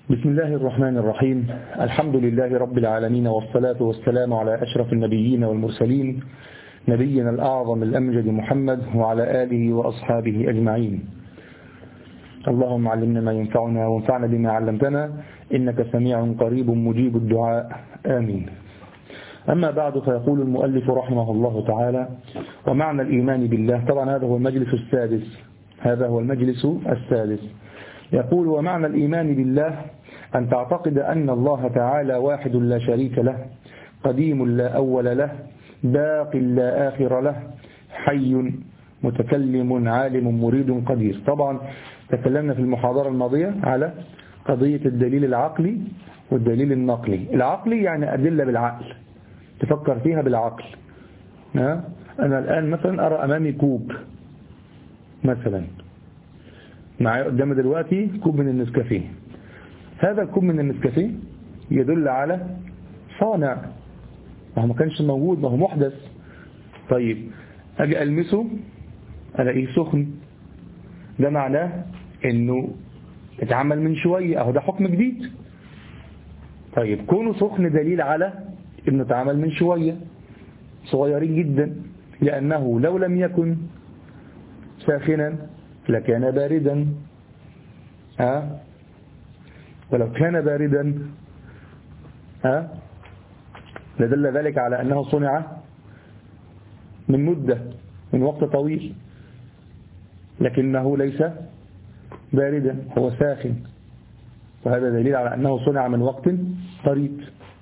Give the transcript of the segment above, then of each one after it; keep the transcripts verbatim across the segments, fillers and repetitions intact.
بسم الله الرحمن الرحيم. الحمد لله رب العالمين، والصلاة والسلام على أشرف النبيين والمرسلين، نبينا الأعظم الأمجد محمد وعلى آله وأصحابه أجمعين. اللهم علمنا ما ينفعنا وانفعنا بما علمتنا، إنك سميع قريب مجيب الدعاء، آمين. أما بعد، فيقول المؤلف رحمه الله تعالى: ومعنى الإيمان بالله. طبعا هذا هو المجلس السادس هذا هو المجلس السادس يقول: ومعنى الإيمان بالله أن تعتقد أن الله تعالى واحد لا شريك له، قديم لا أول له، باق لا آخر له، حي متكلم عالم مريد قدير. طبعا تكلمنا في المحاضرة الماضية على قضية الدليل العقلي والدليل النقلي. العقلي يعني أدلة بالعقل، تفكر فيها بالعقل. أنا الآن مثلا أرى أمامي كوب مثلا، معايا قدامي دلوقتي كوب من النسكافيه. هذا الكوب من النسكافيه يدل على صانع، ما هو ما كانش موجود، ما هو محدث. طيب أجي ألمسه ألاقيه سخن، ده معناه إنه اتعمل من شوية، أهو ده حكم جديد. طيب كونه سخن دليل على إنه اتعمل من شوية، صغيرين جدا، لأنه لو لم يكن ساخنا لكان باردا، ها ولو كان باردا ها لدل ذلك على أنه صنع من مدة من وقت طويل، لكنه ليس باردا، هو ساخن، وهذا دليل على أنه صنع من وقت قريب.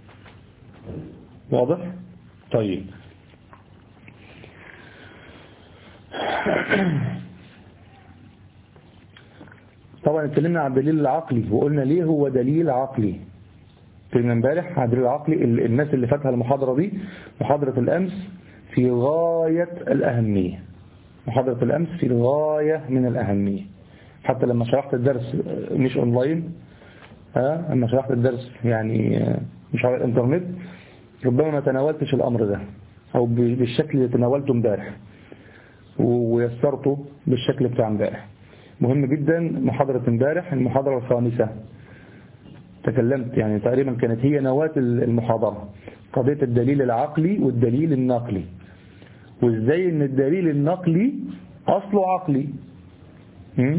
واضح؟ طيب طبعا اتكلمنا عن الدليل العقلي وقلنا ليه هو دليل عقلي. اتكلمنا امبارح عن الدليل العقلي. الناس اللي فاتها المحاضرة دي، محاضرة الأمس، في غاية الأهمية. محاضرة الأمس في غاية من الأهمية. حتى لما شرحت الدرس مش أونلاين، ها لما شرحت الدرس يعني مش على الإنترنت، ربما ما تناولتش الأمر ده أو بالشكل اللي تناولته امبارح ويسرته بالشكل بتاع امبارح. مهم جدا. محاضرة امبارح المحاضرة الخامسة تكلمت، يعني تقريبا كانت هي نواة المحاضرة، قضية الدليل العقلي والدليل النقلي، وازاي ان الدليل النقلي اصله عقلي. م?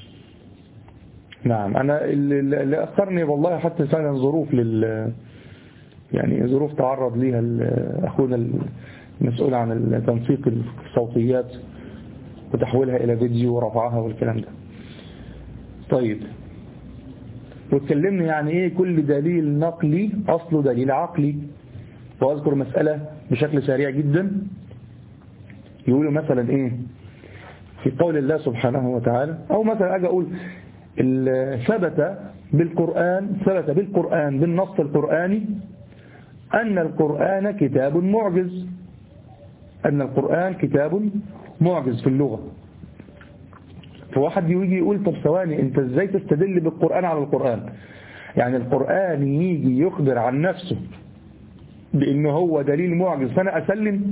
نعم. انا اللي اثرني والله حتى فعلا ظروف لل يعني ظروف تعرض ليها اخونا المسؤول عن تنسيق الصوتيات وتحويلها إلى فيديو ورفعها والكلام ده. طيب واتكلمنا يعني إيه كل دليل نقلي أصله دليل عقلي. وأذكر مسألة بشكل سريع جدا. يقولوا مثلا إيه في قول الله سبحانه وتعالى، أو مثلا أجي أقول ثبت بالقرآن ثبت بالقرآن بالنص القرآني أن القرآن كتاب معجز. أن القرآن كتاب معجز في اللغة. فواحد يجي يقول طب ثواني، انت ازاي تستدل بالقرآن على القرآن؟ يعني القرآن يجي يخبر عن نفسه بأنه هو دليل معجز فأنا أسلم؟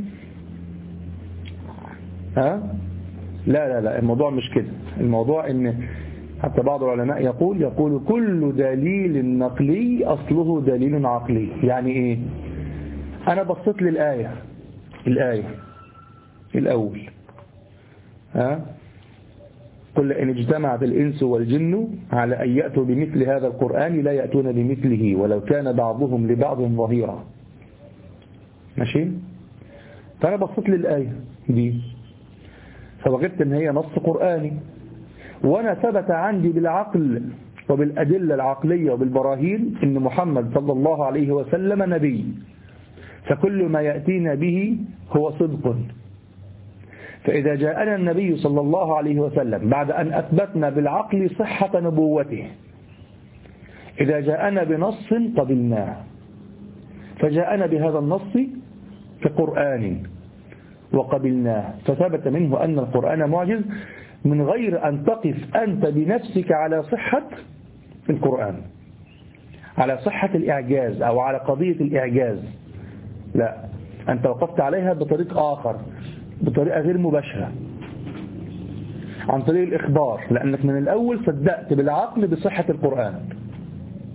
ها؟ لا لا لا، الموضوع مش كده. الموضوع ان حتى بعض العلماء يقول يقول كل دليل نقلي أصله دليل عقلي. يعني ايه؟ أنا بصيت للآية الآية الأول، ها قل إن اجتمعت الإنس والجن على أن يأتوا بمثل هذا القرآن لا يأتون بمثله ولو كان بعضهم لبعض ظهيرا. ماشي؟ فأنا بصيت للآية دي فوجدت إن هي نص قرآني، وأنا ثبت عندي بالعقل وبالأدلة العقلية وبالبراهين إن محمد صلى الله عليه وسلم نبي، فكل ما يأتينا به هو صدق. فإذا جاءنا النبي صلى الله عليه وسلم بعد أن أثبتنا بالعقل صحة نبوته، إذا جاءنا بنص قبلناه، فجاءنا بهذا النص كقرآن وقبلناه، فثبت منه أن القرآن معجز من غير أن تقف أنت بنفسك على صحة القرآن، على صحة الإعجاز أو على قضية الإعجاز. لا، أنت وقفت عليها بطريق آخر، بطريقة غير مباشرة، عن طريق الإخبار، لأنك من الأول صدقت بالعقل بصحة القرآن.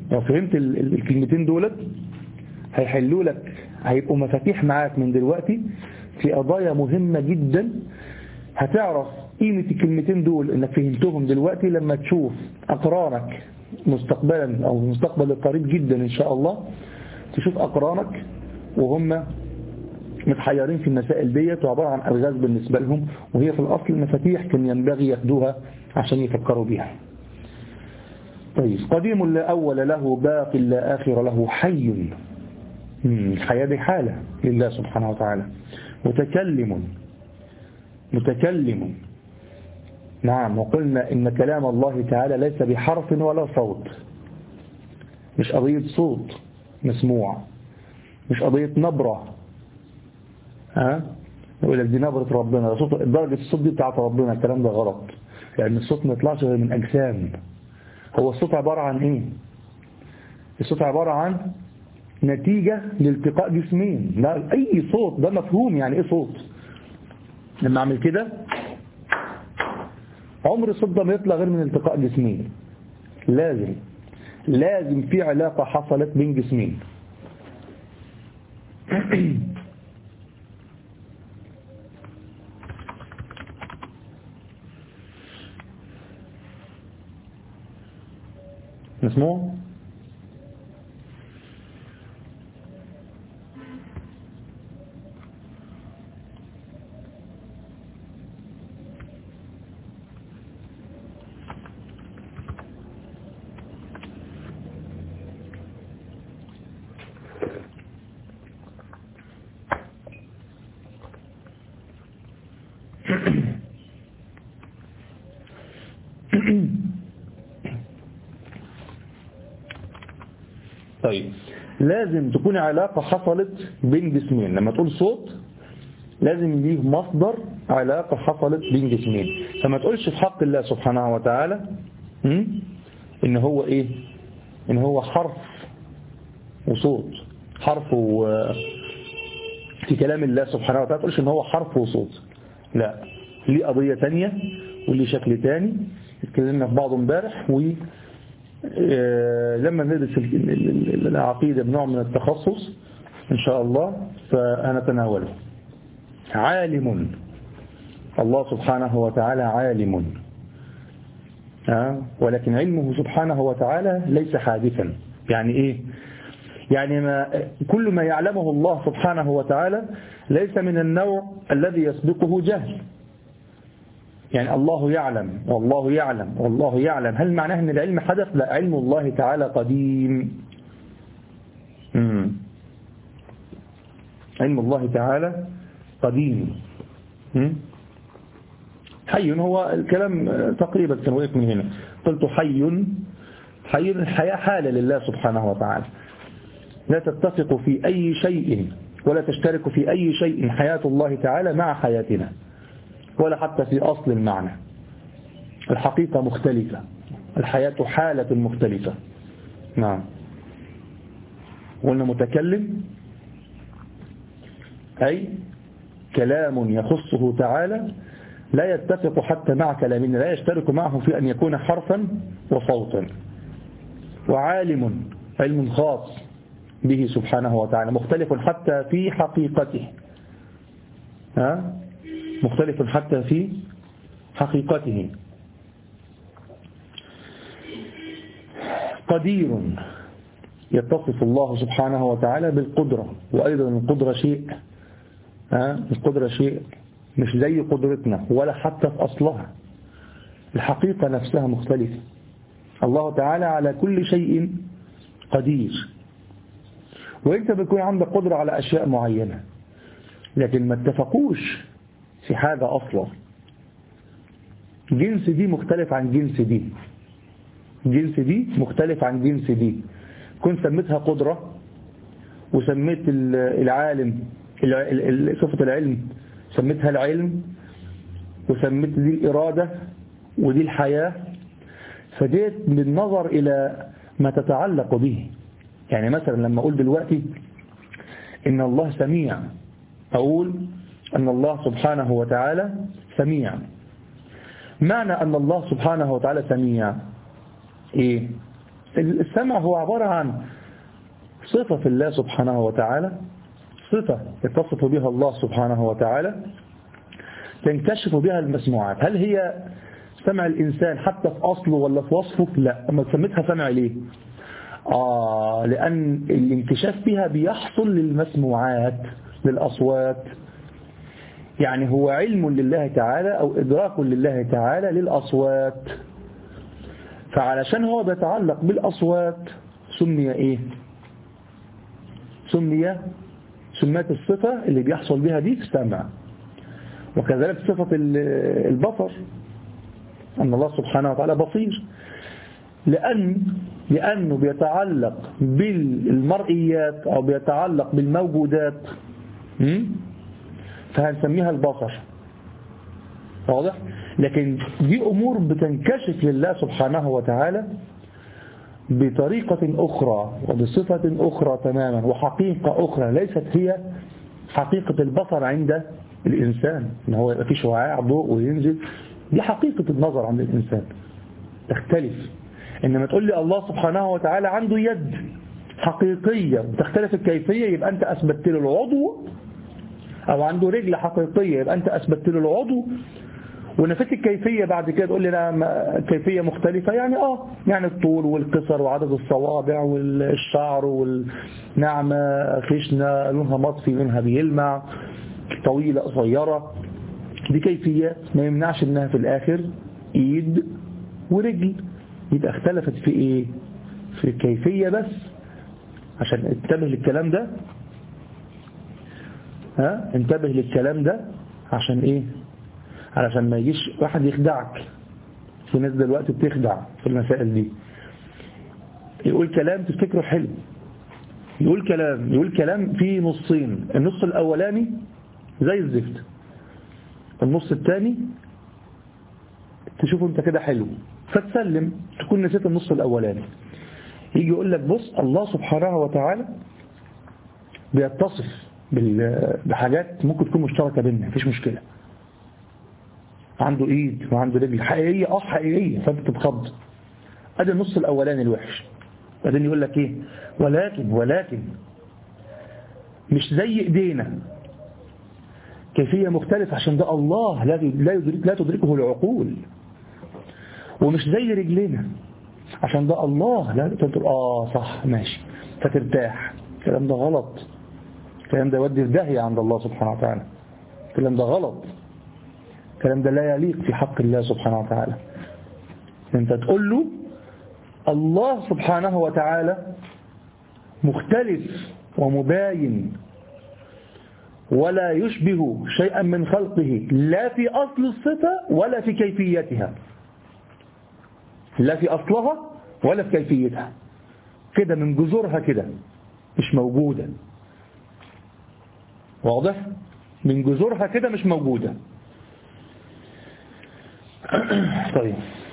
لو فهمت الكلمتين دولت هيحلوا لك، هيبقوا مفاتيح معاك من دلوقتي في قضايا مهمة جدا. هتعرف قيمة الكلمتين دول انك فهمتهم دلوقتي لما تشوف أقرانك مستقبلا أو المستقبل القريب جدا إن شاء الله، تشوف أقرانك وهم متحيرين في المسائل ديت وعبارة عن ألغاز بالنسبة لهم، وهي في الأصل مفاتيح كان ينبغي ياخدوها عشان يفكروا بيها. طيب، قديم لا أول له، باق لا آخر له، حي. الحياة دي حالة لله سبحانه وتعالى. متكلم، متكلم. نعم، وقلنا إن كلام الله تعالى ليس بحرف ولا صوت، مش قضية صوت مسموع، مش قضية نبرة. ها يقول لك دي نبرة ربنا، صوت درجة الصوت دي بتاعت ربنا. الكلام ده غلط، لأن الصوت ما يطلعش غير من أجسام. هو الصوت عبارة عن إيه؟ الصوت عبارة عن نتيجة لالتقاء جسمين. لا، أي صوت ده مفهوم. يعني إيه صوت؟ لما أعمل كده عمر الصوت ده ما يطلع غير من التقاء جسمين. لازم لازم في علاقة حصلت بين جسمين. مسموع؟ طيب، لازم تكون علاقة حصلت بين جسمين. لما تقول صوت لازم ليه مصدر علاقة حصلت بين جسمين. فما تقولش في حق الله سبحانه وتعالى إن هو إيه؟ إن هو حرف وصوت. حرف و... في كلام الله سبحانه وتعالى تقولش إن هو حرف وصوت. لا، ليه قضية تانية وليه شكل تاني اتكلمنا في بعضه امبارح. و لما ندرس العقيدة بنوع من التخصص إن شاء الله فهنتناوله. عالم، الله سبحانه وتعالى عالم، ولكن علمه سبحانه وتعالى ليس حادثا. يعني إيه؟ يعني ما كل ما يعلمه الله سبحانه وتعالى ليس من النوع الذي يسبقه جهل. يعني الله يعلم والله يعلم والله يعلم، هل معناه أن العلم حدث؟ لا، علم الله تعالى قديم. مم. علم الله تعالى قديم. مم. حي، هو الكلام تقريبا كان وقف من هنا. قلت حي، حي الحياة حالة لله سبحانه وتعالى، لا تتفق في أي شيء ولا تشترك في أي شيء حياة الله تعالى مع حياتنا، ولا حتى في أصل المعنى. الحقيقة مختلفة، الحياة حالة مختلفة. نعم. قلنا متكلم أي كلام يخصه تعالى لا يتفق حتى مع كلامنا، لا يشترك معه في أن يكون حرفا وصوتا. وعالم، علم خاص به سبحانه وتعالى، مختلف حتى في حقيقته. ها؟ مختلف حتى في حقيقته. قدير، يتصف الله سبحانه وتعالى بالقدرة، وأيضا القدرة شيء ها؟ القدرة شيء مش زي قدرتنا ولا حتى في أصلها. الحقيقة نفسها مختلفة. الله تعالى على كل شيء قدير، وانت بيكون عندك قدرة على أشياء معينة لكن ما اتفقوش في حاجة أصلا. جنس دي مختلف عن جنس دي، جنس دي مختلف عن جنس دي. كنت سميتها قدرة وسميت العالم صفة العلم سميتها العلم، وسميت دي الإرادة ودي الحياة، فجيت بالنظر إلى ما تتعلق به. يعني مثلا لما أقول دلوقتي إن الله سميع، أقول أن الله سبحانه وتعالى سميع. معنى أن الله سبحانه وتعالى سميع إيه؟ السمع هو عبارة عن صفة الله سبحانه وتعالى، صفة يتصف بها الله سبحانه وتعالى تنكشف بها المسموعات. هل هي سمع الإنسان حتى في أصله ولا في وصفه؟ لا. أما سميتها سمع ليه؟ آه لأن الانكشاف فيها بيحصل للمسموعات، للأصوات. يعني هو علم لله تعالى أو إدراك لله تعالى للأصوات، فعلشان هو بيتعلق بالأصوات سمي إيه؟ سمي سمات الصفة اللي بيحصل بها دي السمع. وكذلك صفة البصر، أن الله سبحانه وتعالى بصير، لأن لأنه بيتعلق بالمرئيات أو بيتعلق بالموجودات، فهنسميها البصر. واضح؟ لكن دي أمور بتنكشف لله سبحانه وتعالى بطريقة أخرى وبصفة أخرى تماما وحقيقة أخرى ليست هي حقيقة البصر عند الإنسان، إن هو يبقى فيه شعاع ضوء وينزل. دي حقيقة النظر عند الإنسان تختلف. إنما تقول لي الله سبحانه وتعالى عنده يد حقيقية بتختلف الكيفية، يبقى أنت أثبتت له العضو، أو عنده رجل حقيقية يبقى أنت أثبتت له العضو، ونفيت الكيفية بعد كده تقول لي لا كيفية مختلفة. يعني آه يعني الطول والقصر وعدد الصوابع والشعر والنعمة خشنة لونها مطفي منها بيلمع، طويلة قصيرة، دي كيفيات ما يمنعش انها في الاخر ايد ورجل. يبقى اختلفت في ايه؟ في الكيفية بس. عشان انتبه للكلام ده، ها انتبه للكلام ده عشان ايه؟ علشان ما يجيش واحد يخدعك. في ناس دلوقتي بتخدع في المسائل دي، يقول كلام تفتكره حلو، يقول كلام يقول كلام فيه نصين، النص الاولاني زي الزفت، النص الثاني تشوفه انت كده حلو فتسلم، تكون نسيت النص الاولاني. يجي يقول لك بص الله سبحانه وتعالى بيتصف بحاجات ممكن تكون مشتركة بيننا، مفيش مشكلة. عنده ايد وعنده رجل حقيقية، اه حقيقية، فانت تتخض. ادي النص الاولاني الوحش. بعدين يقول لك ايه؟ ولكن ولكن مش زي ايدينا، كيفية مختلفة، عشان ده الله لا يدرك لا تدركه العقول. ومش زي رجلنا، عشان ده الله لا تدرك. اه صح ماشي، فترتاح. الكلام ده غلط، الكلام ده يودي في داهية عند الله سبحانه وتعالى، الكلام ده غلط، الكلام ده لا يليق في حق الله سبحانه وتعالى. انت تقول له الله سبحانه وتعالى مختلف ومباين ولا يشبه شيئا من خلقه، لا في أصل الصفة ولا في كيفيتها، لا في أصلها ولا في كيفيتها، كده من جذورها كده مش موجودة. واضح؟ من جذورها كده مش موجودة. طيب،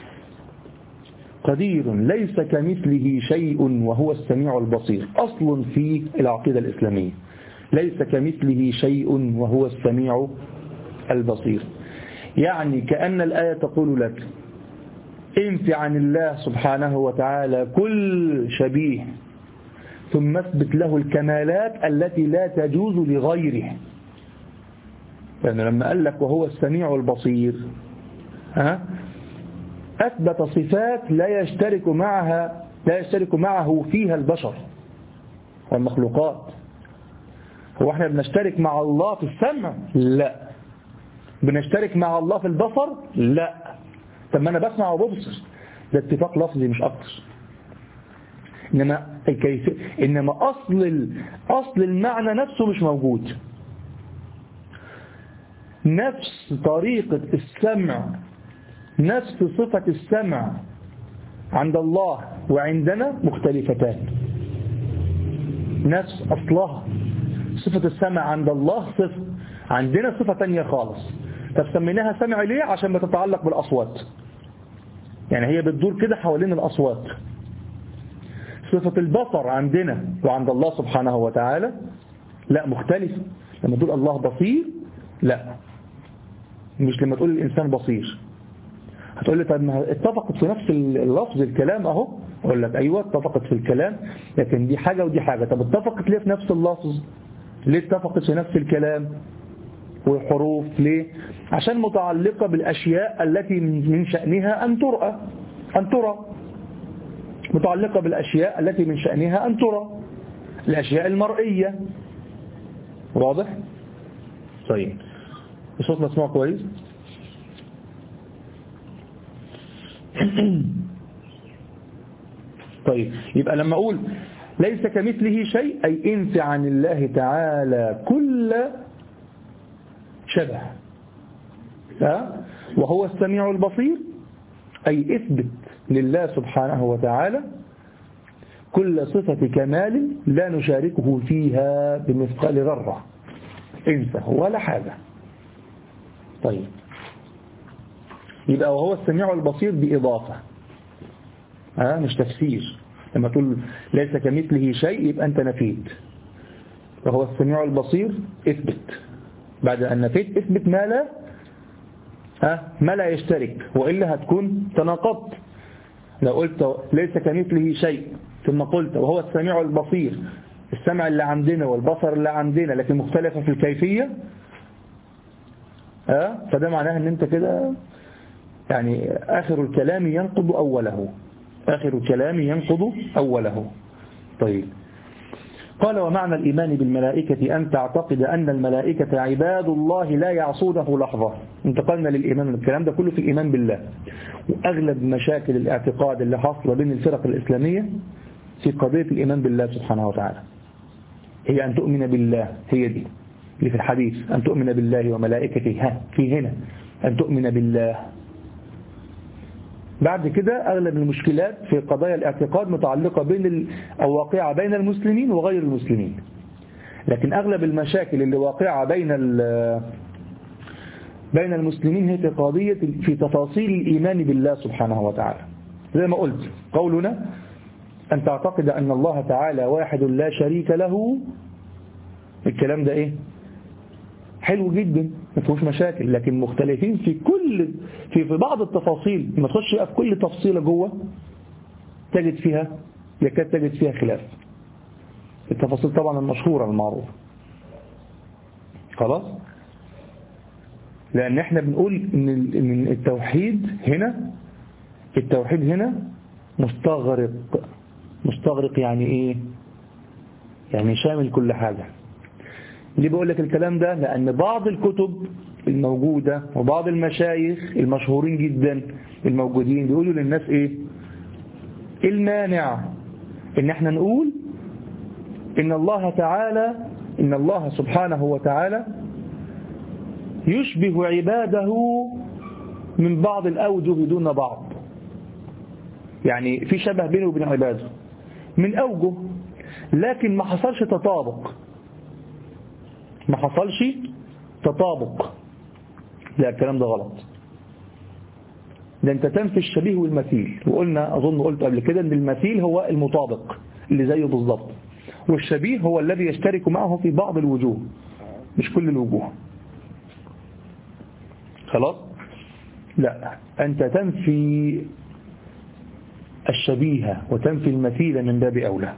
قدير ليس كمثله شيء وهو السميع البصير، أصل في العقيدة الإسلامية، ليس كمثله شيء وهو السميع البصير. يعني كأن الآية تقول لك انفي عن الله سبحانه وتعالى كل شبيه، ثم اثبت له الكمالات التي لا تجوز لغيره. لأنه لما قال لك وهو السميع البصير، ها أثبت صفات لا يشترك معها لا يشترك معه فيها البشر والمخلوقات. هو احنا بنشترك مع الله في السمع؟ لا. بنشترك مع الله في البصر؟ لا. طب ما انا بسمع وببصر، ده اتفاق لفظي مش اكتر. انما الكيف انما اصل ال... اصل المعنى نفسه مش موجود. نفس طريقة السمع، نفس صفة السمع عند الله وعندنا مختلفتان. نفس أصلها صفة السمع عند الله صفة، عندنا صفة تانية خالص. طب سميناها سمع ليه؟ عشان بتتعلق بالأصوات، يعني هي بتدور كده حوالين الأصوات. صفة البصر عندنا وعند الله سبحانه وتعالى لا، مختلف. لما تقول الله بصير لا، مش لما تقول الإنسان بصير. هتقول لي طب ما اتفقت في نفس اللفظ الكلام اهو، أقول لك أيوة اتفقت في الكلام، لكن دي حاجة ودي حاجة. طب اتفقت ليه في نفس اللفظ؟ ليه اتفقت في نفس الكلام والحروف؟ ليه؟ عشان متعلقة بالأشياء التي من شأنها أن ترى أن ترى متعلقة بالأشياء التي من شأنها أن ترى، الأشياء المرئية. واضح؟ طيب الصوت مسموع كويس؟ طيب يبقى لما أقول ليس كمثله شيء أي انفي عن الله تعالى كل شبه، ها؟ وهو السميع البصير أي اثبت لله سبحانه وتعالى كل صفة كمال لا نشاركه فيها بمثقال ذرة، انسى ولا حاجة. طيب يبقى وهو السميع البصير بإضافة، ها مش تفسير. لما تقول ليس كمثله شيء يبقى أنت نفيت، وهو السميع البصير اثبت، بعد أن نفيت اثبت ما لا ها ما لا يشترك، وإلا هتكون تناقضت. لو قلت ليس كمثله شيء ثم قلت وهو السميع البصير، السمع اللي عندنا والبصر اللي عندنا لكن مختلفة في الكيفية، ها فده معناه ان انت كده يعني آخر الكلام ينقض أوله، آخر الكلام ينقض أوله. طيب قال ومعنى الإيمان بالملائكة أن تعتقد أن الملائكة عباد الله لا يعصونه لحظة. انتقلنا للإيمان، الكلام ده كله في الإيمان بالله. وأغلب مشاكل الاعتقاد اللي حصل بين الفرق الإسلامية في قضية الإيمان بالله سبحانه وتعالى هي أن تؤمن بالله، هي دي اللي في الحديث، أن تؤمن بالله وملائكته، ها في هنا أن تؤمن بالله. بعد كده أغلب المشكلات في قضايا الاعتقاد متعلقة بين أو واقعة بين المسلمين وغير المسلمين، لكن أغلب المشاكل اللي واقعة بين بين المسلمين هي في قضية في تفاصيل الإيمان بالله سبحانه وتعالى. زي ما قلت قولنا أن تعتقد أن الله تعالى واحد لا شريك له، الكلام ده إيه حلو جدا ما فيهوش مشاكل، لكن مختلفين في كل في في بعض التفاصيل. ما تخش في كل تفصيلة جوه تجد فيها يكاد تجد فيها خلاف، التفاصيل طبعا المشهورة المعروفة. خلاص، لأن احنا بنقول ان التوحيد هنا التوحيد هنا مستغرق مستغرق يعني ايه؟ يعني شامل كل حاجة. ليه بقول لك الكلام ده؟ لأن بعض الكتب الموجودة وبعض المشايخ المشهورين جدا الموجودين بيقولوا للناس ايه المانع ان احنا نقول ان الله تعالى ان الله سبحانه وتعالى يشبه عباده من بعض الأوجه دون بعض، يعني في شبه بينه وبين عباده من أوجه، لكن ما حصلش تطابق ما حصلش تطابق لا الكلام ده غلط. ده انت تنفي الشبيه والمثيل، وقلنا أظن قلت قبل كده ان المثيل هو المطابق اللي زيه بالضبط، والشبيه هو الذي يشترك معه في بعض الوجوه مش كل الوجوه. خلاص، لا أنت تنفي الشبيه وتنفي المثيل من باب أولى.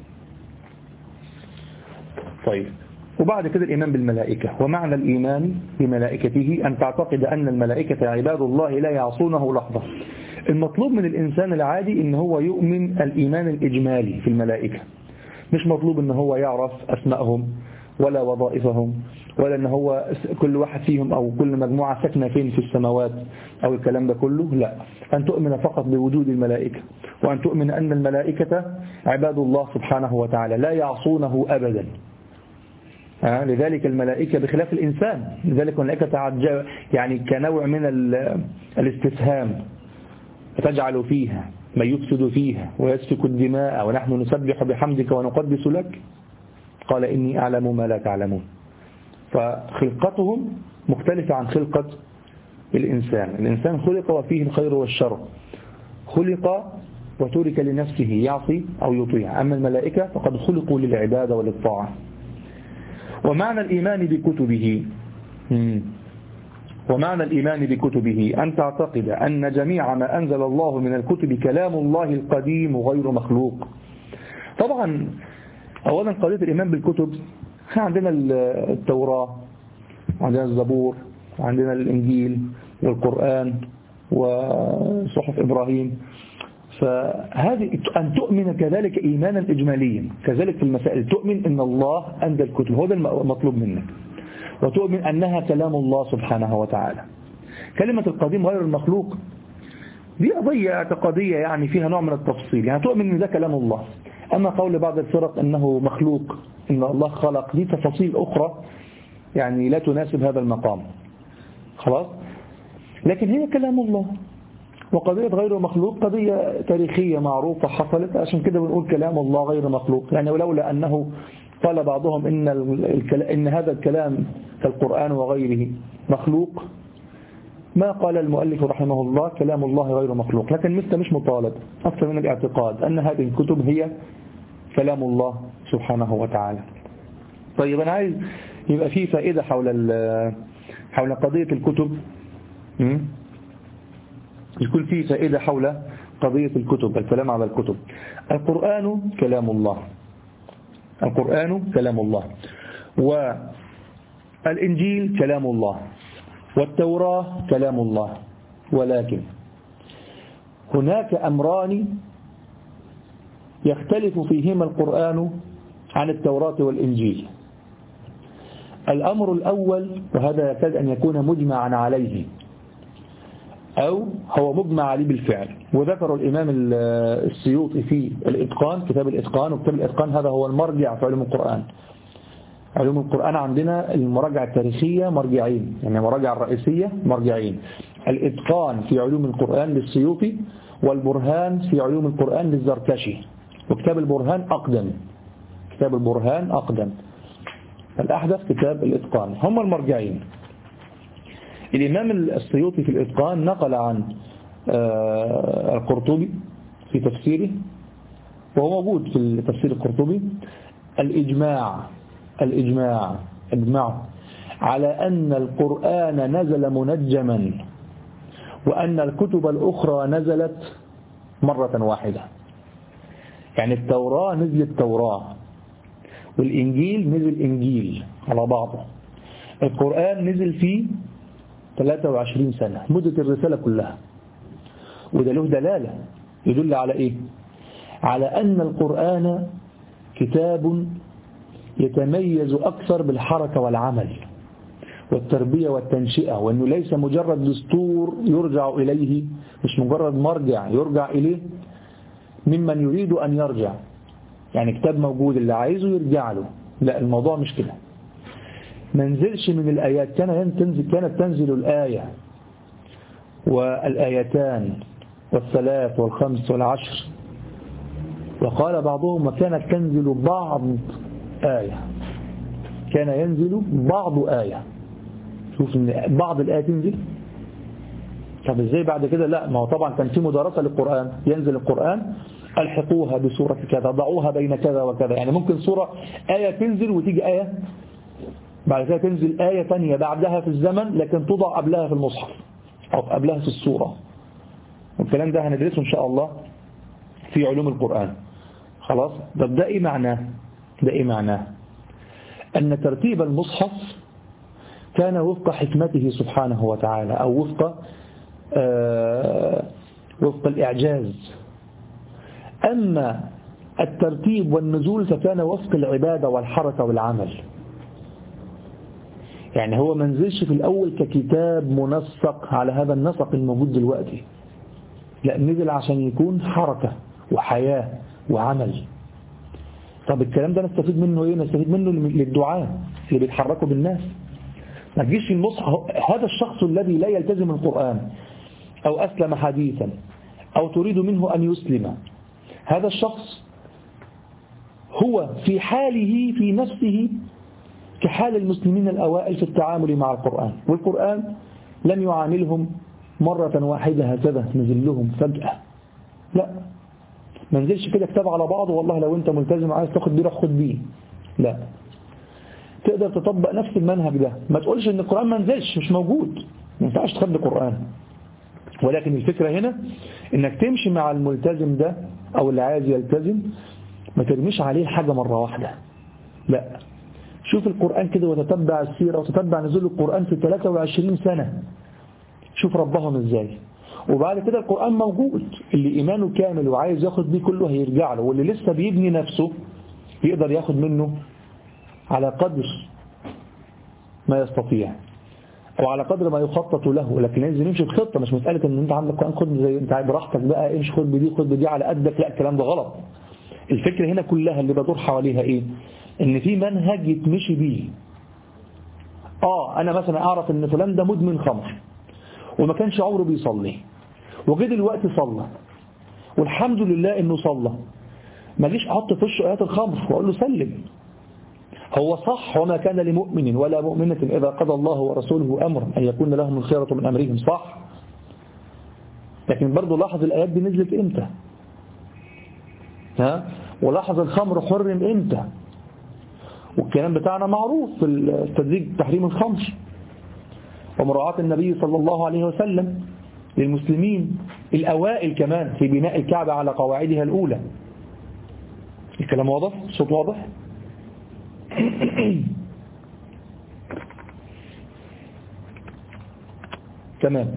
طيب، وبعد كده الإيمان بالملائكة. ومعنى الإيمان بملائكته أن تعتقد أن الملائكة عباد الله لا يعصونه لحظة. المطلوب من الإنسان العادي إن هو يؤمن الإيمان الإجمالي في الملائكة، مش مطلوب إن هو يعرف أسمائهم ولا وظائفهم ولا إن هو كل واحد فيهم أو كل مجموعة ساكنة فين في السماوات أو الكلام ده كله. لا، أن تؤمن فقط بوجود الملائكة، وأن تؤمن أن الملائكة عباد الله سبحانه وتعالى لا يعصونه أبدا. آه لذلك الملائكة بخلاف الإنسان، لذلك الملائكة يعني كنوع من الاستفهام، فتجعل فيها من يفسد فيها ويسفك الدماء ونحن نسبح بحمدك ونقدس لك، قال إني أعلم ما لا تعلمون. فخلقتهم مختلفة عن خلقة الإنسان. الإنسان خلق وفيه الخير والشر، خلق وترك لنفسه يعصي أو يطيع، أما الملائكة فقد خلقوا للعبادة وللطاعة. ومعنى الإيمان بكتبه ومعنى الإيمان بكتبه أن تعتقد أن جميع ما أنزل الله من الكتب كلام الله القديم غير مخلوق. طبعا أولا قضية الإيمان بالكتب، عندنا التوراة وعندنا الزبور وعندنا الإنجيل والقرآن وصحف إبراهيم، فهذه أن تؤمن كذلك إيمانا إجماليا، كذلك في المسائل تؤمن أن الله أنزل الكتب، هو ده المطلوب منك، وتؤمن أنها كلام الله سبحانه وتعالى. كلمة القديم غير المخلوق دي قضية اعتقادية يعني فيها نوع من التفصيل، يعني تؤمن أن ده كلام الله. أما قول بعض الفرق أنه مخلوق، أن الله خلق، دي تفاصيل أخرى يعني لا تناسب هذا المقام، خلاص. لكن هي كلام الله. وقضية غير مخلوق قضية تاريخية معروفة حصلت، عشان كده بنقول كلام الله غير مخلوق. يعني ولولا أنه قال بعضهم إن, إن هذا الكلام كالقرآن وغيره مخلوق ما قال المؤلف رحمه الله كلام الله غير مخلوق. لكن مثل مش مطالب أكثر من الاعتقاد أن هذه الكتب هي كلام الله سبحانه وتعالى. طيب أنا عايز يبقى في فائدة حول حول قضية الكتب، يكون في فائدة حول قضية الكتب، الكلام على الكتب. القرآن كلام الله، القرآن كلام الله، والإنجيل كلام الله، والتوراة كلام الله. ولكن هناك أمران يختلف فيهما القرآن عن التوراة والإنجيل. الأمر الأول، وهذا يكاد أن يكون مجمعا عليه أو هو مجمع عليه بالفعل، وذكر الإمام السيوطي في الإتقان، كتاب الإتقان. وكتاب الإتقان هذا هو المرجع في علوم القرآن. علوم القرآن عندنا المراجع التاريخية مرجعين، يعني المراجع الرئيسية مرجعين: الإتقان في علوم القرآن للسيوطي، والبرهان في علوم القرآن للزركشي. وكتاب البرهان أقدم، كتاب البرهان أقدم، الأحدث كتاب الإتقان. هم المرجعين. الإمام السيوطي في الإتقان نقل عن القرطبي في تفسيره، وهو موجود في تفسير القرطبي، الإجماع الإجماع إجماع على أن القرآن نزل منجما، وأن الكتب الأخرى نزلت مرة واحدة. يعني التوراة نزل التوراة، والإنجيل نزل إنجيل على بعضه. القرآن نزل فيه ثلاثة وعشرين سنة، مدة الرسالة كلها. وده له دلالة يدل على إيه؟ على أن القرآن كتاب يتميز أكثر بالحركة والعمل والتربية والتنشئة، وأنه ليس مجرد دستور يرجع إليه، مش مجرد مرجع يرجع إليه ممن يريد أن يرجع، يعني كتاب موجود اللي عايزه يرجع له. لا، الموضوع مش كده. منزلش من الآيات، كان تنزل كانت تنزل الآية والآيتان والثلاث والخمس والعشر، وقال بعضهم وكانت تنزل بعض آية، كان ينزل بعض آية. شوف ان بعض الآية تنزل، طب ازاي بعد كده؟ لا، ما هو طبعا كان في مدارسة للقرآن، ينزل القرآن الحقوها بسورة كذا، ضعوها بين كذا وكذا. يعني ممكن سورة آية تنزل وتيجي آية بعد كده تنزل آية ثانية بعدها في الزمن، لكن توضع قبلها في المصحف أو قبلها في السورة. والكلام ده هندرسه إن شاء الله في علوم القرآن. خلاص. طب ده إيه معناه؟ ده إيه معناه؟ أن ترتيب المصحف كان وفق حكمته سبحانه وتعالى، أو وفق آه وفق الإعجاز. أما الترتيب والنزول فكان وفق العبادة والحركة والعمل. يعني هو منزلش في الأول ككتاب منسق على هذا النسق الموجود دلوقتي، لا، نزل عشان يكون حركة وحياة وعمل. طب الكلام ده نستفيد منه ايه؟ نستفيد منه للدعاء اللي بيتحركوا بالناس. ما تجيش المصحف، هذا الشخص الذي لا يلتزم القرآن أو أسلم حديثا أو تريد منه أن يسلم، هذا الشخص هو في حاله في نفسه كحال المسلمين الأوائل في التعامل مع القرآن، والقرآن لم يعاملهم مرة واحدة هكذا نزل لهم فجأة. لا، ما نزلش كده كتاب على بعضه والله لو انت ملتزم عايز تاخد بيه روح خد بيه. لا، تقدر تطبق نفس المنهج ده. ما تقولش ان القرآن ما نزلش، مش موجود، ما ينفعش تخبي قرآن. ولكن الفكرة هنا انك تمشي مع الملتزم ده او اللي عايز يلتزم، ما ترميش عليه حاجة مرة واحدة، لا، شوف القرآن كده وتتبع السيرة وتتبع نزول القرآن في ثلاثة وعشرين سنة، شوف ربهم ازاي. وبعد كده القرآن موجود، اللي إيمانه كامل وعايز ياخد بيه كله هيرجع له، واللي لسه بيبني نفسه يقدر ياخد منه على قدر ما يستطيع أو على قدر ما يخطط له. لكن لازم يمشي بخطة، مش مسألة ان انت عندك قرآن خد زي انت براحتك بقى، امشي خد بدي خد بدي على قدك، لا، الكلام ده غلط. الفكرة هنا كلها اللي بدور حواليها ايه؟ ان في منهج يتمشي بيه. اه انا مثلا اعرف ان فلان ده مدمن خمر وما كانش عمره بيصلي، وجه دلوقتي صلى والحمد لله انه صلى، ماليش احط في وشه ايات الخمر واقول له سلم. هو صح، وما كان لمؤمن ولا مؤمنة اذا قضى الله ورسوله امرا ان يكون لهم الخيرة من امرهم، صح. لكن برضه لاحظ الايات دي نزلت امتى، ها، ولاحظ الخمر حرم امتى، والكلام بتاعنا معروف في التدريج تحريم الخمر ومراعاة النبي صلى الله عليه وسلم للمسلمين الأوائل كمان في بناء الكعبة على قواعدها الأولى. الكلام واضح؟ الصوت واضح؟ تمام.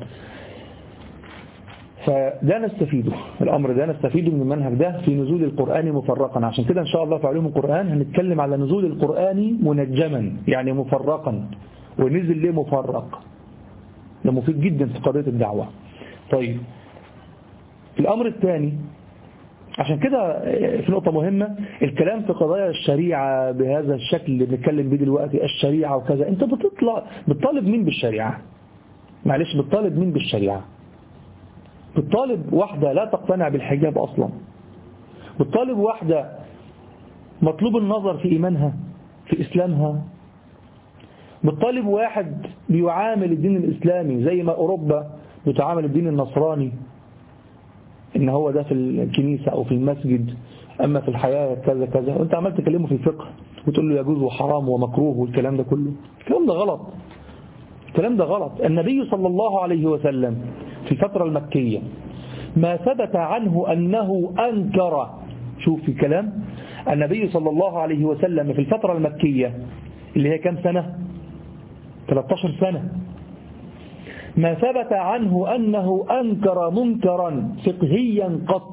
فده نستفيده، الأمر ده نستفيده من المنهج ده في نزول القرآن مفرقا. عشان كده إن شاء الله في علوم القرآن هنتكلم على نزول القرآن منجما، يعني مفرقا. ونزل ليه مفرق؟ ده مفيد جدا في قضية الدعوة. طيب الأمر الثاني، عشان كده في نقطة مهمة، الكلام في قضايا الشريعة بهذا الشكل اللي بنتكلم بيه دلوقتي، الشريعة وكذا، انت بتطلع بتطالب مين بالشريعة؟ معلش، بتطالب مين بالشريعة؟ بتطالب واحدة لا تقتنع بالحجاب أصلا، بتطالب واحدة مطلوب النظر في إيمانها في إسلامها، بتطالب واحد بيعامل الدين الإسلامي زي ما أوروبا بتعامل الدين النصراني، إن هو ده في الكنيسة أو في المسجد، أما في الحياة كذا كذا، وأنت عمال تكلمه في الفقه وتقول له يجوز وحرام ومكروه والكلام ده كله. الكلام ده غلط، الكلام ده غلط. النبي صلى الله عليه وسلم في الفترة المكية ما ثبت عنه أنه أنكر، شوف في كلام النبي صلى الله عليه وسلم في الفترة المكية اللي هي كم سنة؟ ثلاثة عشر سنة. ما ثبت عنه أنه أنكر منكرا فقهيا قط،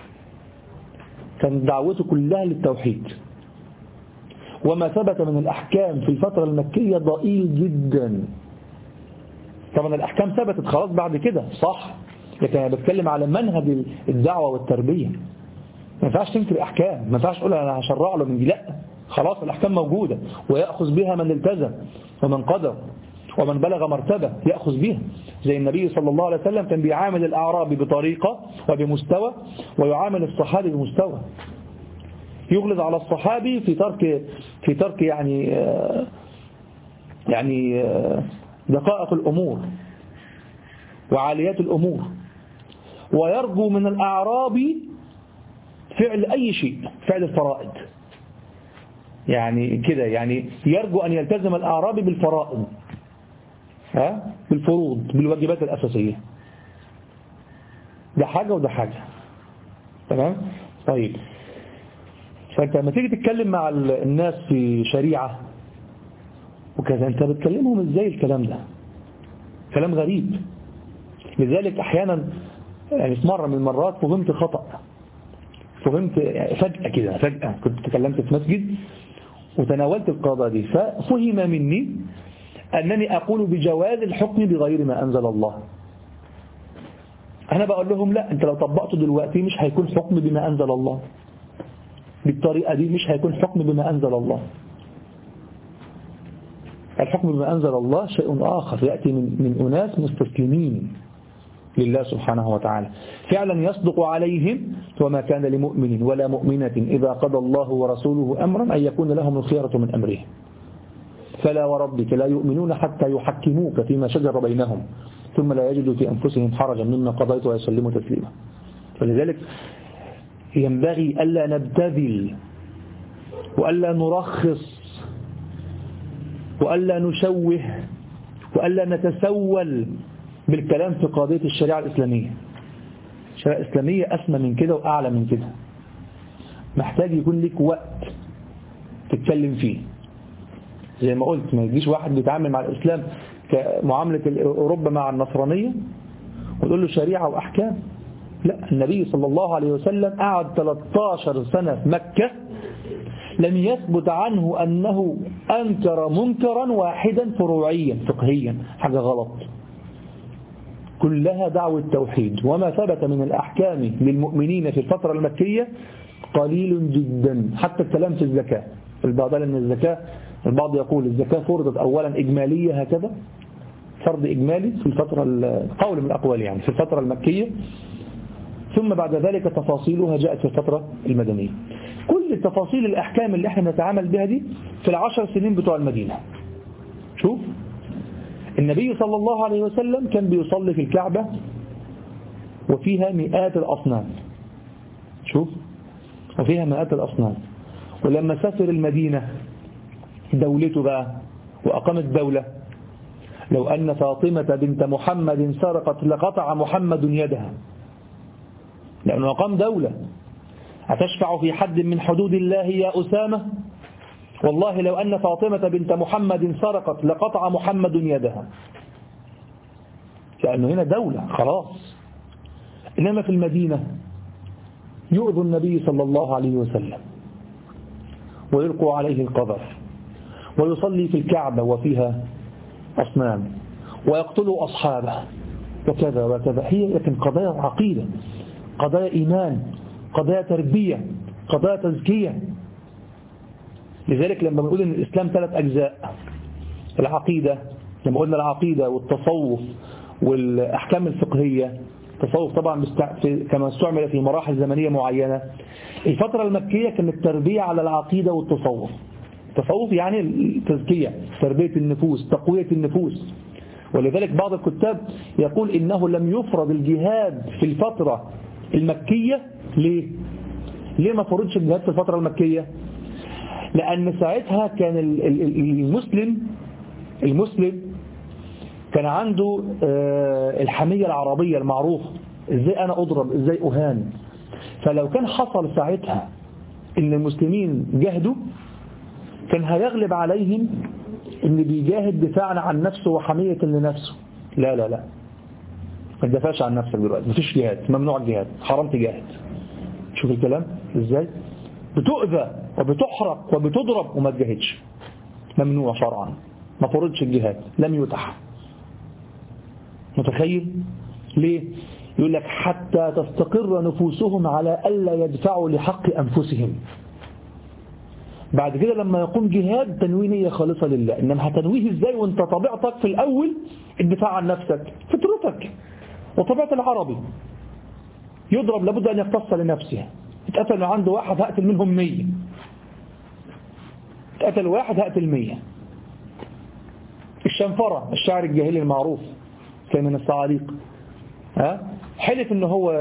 كان دعوته كلها للتوحيد. وما ثبت من الأحكام في الفترة المكية ضئيل جدا. طبعا الأحكام ثبتت خلاص بعد كده، صح، لكن أنا بتكلم على منهج الدعوة والتربية. ما ينفعش تنكر أحكام، ما ينفعش تقول أنا هشرع له من دي، لا، خلاص الأحكام موجودة ويأخذ بها من التزم ومن قدر ومن بلغ مرتبة يأخذ بها. زي النبي صلى الله عليه وسلم كان بيعامل الأعرابي بطريقة وبمستوى، ويعامل الصحابي بمستوى. يغلظ على الصحابي في ترك في ترك يعني يعني دقائق الأمور وعاليات الأمور، ويرجو من الأعرابي فعل أي شيء، فعل الفرائض، يعني كده، يعني يرجو أن يلتزم الأعرابي بالفرائض، ها، بالفروض، بالواجبات الأساسية. ده حاجة وده حاجة، تمام؟ طيب، فأنت لما تيجي تتكلم مع الناس في شريعة وكذا، أنت بتكلمهم إزاي؟ الكلام ده كلام غريب. لذلك أحيانا يعني في مرة من المرات فهمت خطأ، فهمت فجأة كده، فجأة كنت تكلمت في مسجد وتناولت القضاء دي، ففهم مني أنني أقول بجواز الحكم بغير ما أنزل الله. أنا بقول لهم لا، أنت لو طبقته دلوقتي مش هيكون حكم بما أنزل الله، بالطريقة دي مش هيكون حكم بما أنزل الله. الحكم بما أنزل الله شيء آخر، يأتي من, من أناس مستسلمين لله سبحانه وتعالى، فعلا يصدق عليهم وما كان لمؤمن ولا مؤمنة إذا قضى الله ورسوله أمرا أن يكون لهم الخيرة من أمرهم، فلا وربك لا يؤمنون حتى يحكموك فيما شجر بينهم ثم لا يجدوا في أنفسهم حرجا مما قضيت ويسلموا تسليما. فلذلك ينبغي ألا نبتذل وألا نرخص وألا نشوه وألا نتسول بالكلام في قضية الشريعة الإسلامية. الشريعة الإسلامية أسمى من كده وأعلى من كده، محتاج يكون لك وقت تتكلم فيه. زي ما قلت ما يجيش واحد بيتعامل مع الإسلام كمعاملة أوروبا مع النصرانية وتقول له شريعة وأحكام. لا، النبي صلى الله عليه وسلم قعد ثلاثة عشر سنة في مكة لم يثبت عنه أنه أنكر منكرا واحدا فروعيا فقهيا، حاجة غلط، كلها دعوة توحيد. وما ثبت من الأحكام للمؤمنين في الفترة المكية قليل جدا. حتى الكلام في الزكاة، البعض من الزكاة، البعض يقول الزكاة فرضت أولا إجمالية هكذا، فرض إجمالي في الفترة، قول من الأقوال يعني، في الفترة المكية، ثم بعد ذلك تفاصيلها جاءت في الفترة المدنية. كل تفاصيل الأحكام اللي احنا نتعامل بها دي في العشر سنين بتوع المدينة. شوف النبي صلى الله عليه وسلم كان بيصلي في الكعبة وفيها مئات الأصنام. شوف وفيها مئات الأصنام. ولما سافر المدينة دولته بقى وأقامت دولة، لو أن فاطمة بنت محمد سرقت لقطع محمد يدها، لأنه أقام دولة. أتشفع في حد من حدود الله يا أسامة؟ والله لو أن فاطمة بنت محمد سرقت لقطع محمد يدها، لأنه هنا دولة خلاص. إنما في المدينة يؤذي النبي صلى الله عليه وسلم ويلقوا عليه القذر، ويصلي في الكعبة وفيها أصنام، ويقتلوا أصحابه وكذا وكذا. هي لكن قضايا عقيدة، قضايا إيمان، قضايا تربية، قضايا تزكية. لذلك لما بنقول إن الإسلام ثلاث أجزاء، العقيدة، لما قلنا العقيدة والتصوف والأحكام الفقهية، التصوف طبعا كما استعمل في مراحل زمنية معينة. الفترة المكية كانت التربية على العقيدة والتصوف. التصوف يعني التزكية، تربية النفوس، تقوية النفوس. ولذلك بعض الكتاب يقول إنه لم يفرض الجهاد في الفترة المكية. ليه؟ ليه ما فرضش الجهاد في الفترة المكية؟ لأن ساعتها كان المسلم المسلم كان عنده الحمية العربية المعروفة، ازاي انا اضرب، ازاي اهان. فلو كان حصل ساعتها ان المسلمين جاهدوا كان هيغلب عليهم ان بيجاهد دفاعا عن نفسه وحمية لنفسه. لا لا لا، ما تدافعش عن نفسك دلوقتي، مفيش جهاد، ممنوع الجهاد، حرام تجاهد. شوف الكلام ازاي، بتؤذى وبتحرق وبتضرب وما تجاهدش، ممنوع شرعا، ما فرضش الجهاد، لم يتح. متخيل ليه؟ يقول لك حتى تستقر نفوسهم على ألا يدفعوا لحق أنفسهم. بعد كده لما يقوم جهاد تنوي نية خالصة لله. إنما هتنويه إزاي وانت طبيعتك في الأول الدفاع عن نفسك، فطرتك وطبيعة العربي يضرب لابد أن يقتص لنفسه. اتقتل عنده واحد هقتل منهم مية، اتقتل واحد هقتل مية. الشنفرة الشاعر الجاهلي المعروف كان من الصعاليق، ها حلف انه هو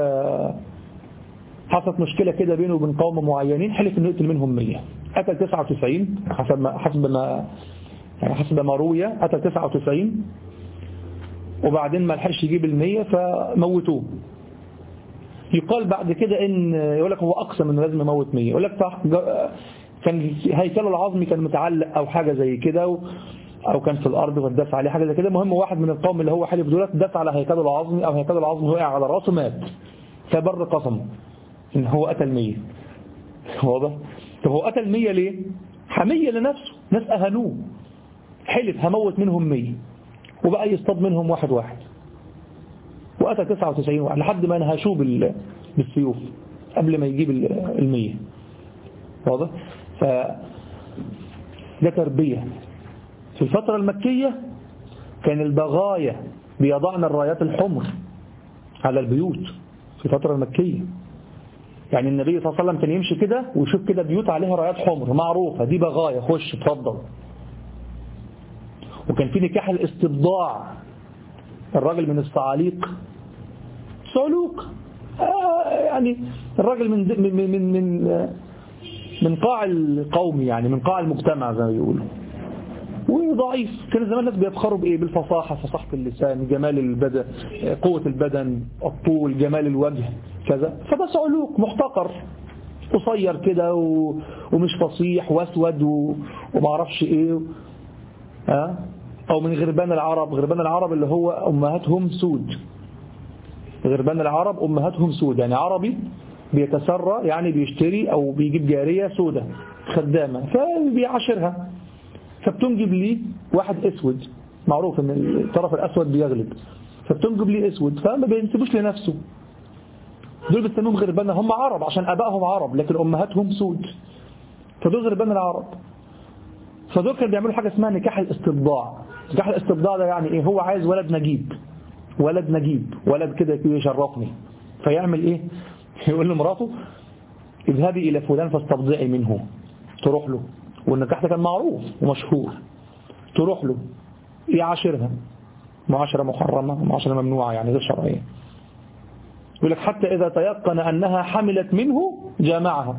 حصلت مشكلة كده بينه وبين قوم معينين، حلف انه يقتل منهم مية، قتل تسعة وتسعين حسب ما حسب ما يعني حسب ما روي، قتل تسعة وتسعين وبعدين ما لحقش يجيب المية فموتوه. يقال بعد كده ان يقول لك هو اقسم انه لازم يموت مية، يقول لك كان هيكله العظمي كان متعلق او حاجة زي كده، او كان في الارض فدافع عليه حاجه زي كده. المهم واحد من القوم اللي هو حلف دولت دافع على هيكله العظمي، او هيكله العظمي وقع على راسه مات، فبر قسمه ان هو قتل مية. واضح؟ طب هو قتل مية ليه؟ حميه لنفسه، ناس اهانوه، حلف هموت منهم مية وبقى يصطاد منهم واحد واحد، وقتل تسعة وتسعين واحد لحد ما نهشوه بالسيوف قبل ما يجيب المية. واضح؟ ف ده تربيه. في الفترة المكية كان البغايا بيضعن الرايات الحمر على البيوت في الفترة المكية. يعني النبي صلى الله عليه وسلم كان يمشي كده ويشوف كده بيوت عليها رايات حمر معروفة، دي بغايا، خش اتفضل. وكان في نكاح الاستبضاع، الراجل من الصعاليق صعلوق، آه يعني الراجل من من من من من قاع القوم، يعني من قاع المجتمع زي ما بيقولوا، وضعيف. كان زمان الناس بيفخروا بإيه؟ بالفصاحة، فصاحة اللسان، جمال البدن، قوة البدن، الطول، جمال الوجه كذا. فده صعلوك محتقر قصير كده ومش فصيح واسود ومعرفش ايه. ها؟ او من غربان العرب. غربان العرب اللي هو امهاتهم سود. غربان العرب امهاتهم سود، يعني عربي بيتسرى، يعني بيشتري او بيجيب جارية سودة خدامة فبيعاشرها، فبتنجب لي واحد اسود، معروف ان الطرف الاسود بيغلب، فبتنجب لي اسود فما بينسبوش لنفسه. دول بيسموهم غربان، هم عرب عشان ابائهم عرب لكن امهاتهم سود، فدول غربان العرب. فدول كانوا بيعملوا حاجه اسمها نكاح الاستبضاع. نكاح الاستبضاع ده يعني ايه؟ هو عايز ولد نجيب، ولد نجيب، ولد كده يشرفني. فيعمل ايه؟ يقول لمراته اذهبي الى فلان فاستبضعي منه، تروح له، والنكاح ده كان معروف ومشهور، تروح له يعاشرها معاشره محرمه، معاشره ممنوعه يعني غير شرعيه. يقول لك حتى إذا تيقن أنها حملت منه جامعها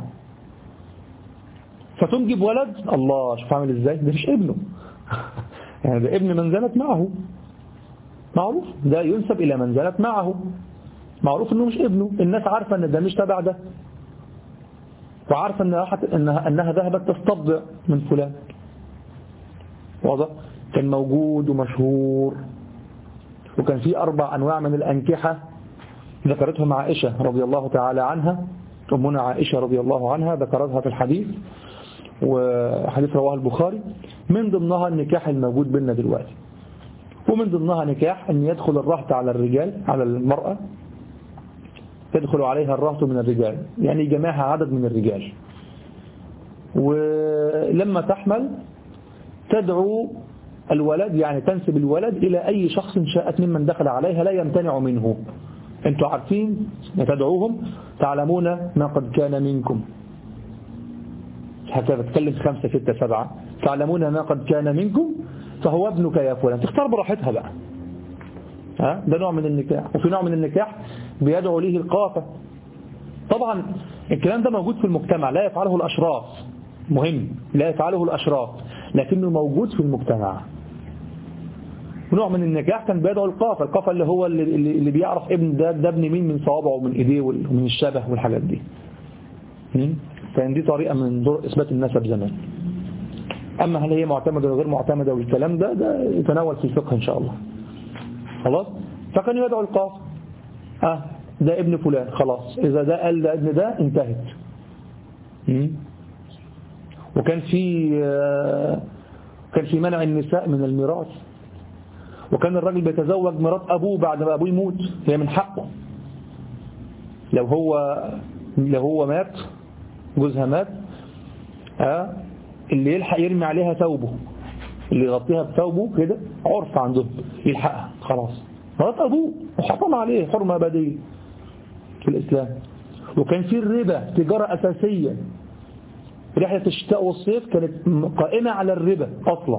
فتنجب ولد. الله، شوف عامل إزاي، ده مش ابنه يعني ده ابن من زنت معه، معروف ده ينسب إلى من زنت معه، معروف أنه مش ابنه. الناس عارفة أن ده مش تبع ده، وعارفة أنها, أنها ذهبت تستبضع من فلان. واضح؟ كان موجود ومشهور. وكان في أربع أنواع من الأنكحة ذكرتهم عائشة رضي الله تعالى عنها. أمنا عائشة رضي الله عنها ذكرتها في الحديث، وحديث رواه البخاري. من ضمنها النكاح الموجود بيننا دلوقتي، ومن ضمنها نكاح أن يدخل الرهط على الرجال، على المرأة تدخل عليها الرهط من الرجال، يعني جماعها عدد من الرجال، ولما تحمل تدعو الولد، يعني تنسب الولد إلى أي شخص شاءت ممن دخل عليها لا يمتنع منه. انتوا عارفين تدعوهم تعلمون ما قد كان منكم، حتى تتكلم خمسة ستة سبعة، تعلمون ما قد كان منكم فهو ابنك يا فلان. تختار براحتها بقى. ها؟ ده نوع من النكاح. وفي نوع من النكاح بيدعو ليه القافة. طبعا الكلام ده موجود في المجتمع، لا يفعله الأشراف، مهم، لا يفعله الأشراف لكنه موجود في المجتمع. ونوع من النكاح كان بيدعو القافة. القافة اللي هو اللي, اللي بيعرف ابن ده, ده ابن مين من صوابعه ومن ايديه ومن الشبه والحاجات دي. فان دي طريقة من طرق اثبات النسب زمان. اما هل هي معتمدة ولا غير معتمدة والكلام ده ده يتناول في الفقه ان شاء الله. خلاص. فكان يدعو القافة، اه ده ابن فلان، خلاص اذا ده قال ده ابن ده انتهت. وكان في آه كان في منع النساء من الميراث. وكان الراجل بيتزوج مرات أبوه بعد ما أبوه يموت، هي من حقه. لو هو لو هو مات، جوزها مات، ها اللي يلحق يرمي عليها ثوبه، اللي يغطيها بثوبه كده، عرف عندهم يلحقها خلاص، مرات أبوه وحرم عليه حرمة أبدية في الإسلام. وكان في الربا تجارة أساسية. رحلة الشتاء والصيف كانت قائمة على الربا أصلا.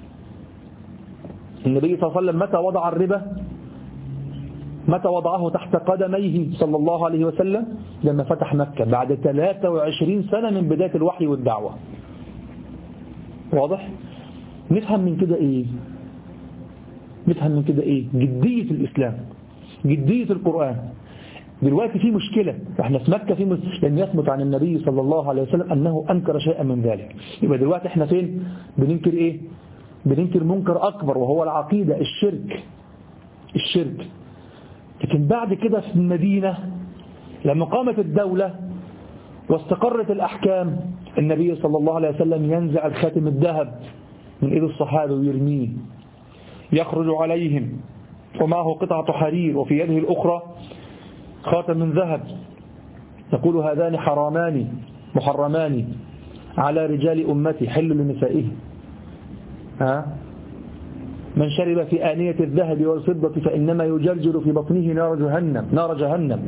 النبي صلى الله عليه وسلم متى وضع الربا؟ متى وضعه تحت قدميه صلى الله عليه وسلم؟ لما فتح مكة بعد ثلاثة وعشرين سنة من بداية الوحي والدعوة. واضح؟ نفهم من كده ايه؟ نفهم من كده ايه؟ جدية الإسلام، جدية القرآن. دلوقتي في مشكلة، احنا في مكة في مشكلة لأن يثبت عن النبي صلى الله عليه وسلم أنه أنكر شيئا من ذلك. يبقى دلوقتي احنا فين؟ بننكر ايه؟ بننكر منكر أكبر وهو العقيدة، الشرك. الشرك. لكن بعد كده في المدينة لما قامت الدولة واستقرت الأحكام، النبي صلى الله عليه وسلم ينزع الخاتم الذهب من إيد الصحابة ويرميه، يخرج عليهم ومعه قطعة حرير وفي يده الأخرى خاتم من ذهب، يقول هذان حرامان محرمان على رجال أمتي حل لنسائه. ها؟ من شرب في آنية الذهب والفضة فإنما يجرجر في بطنه نار جهنم نار جهنم.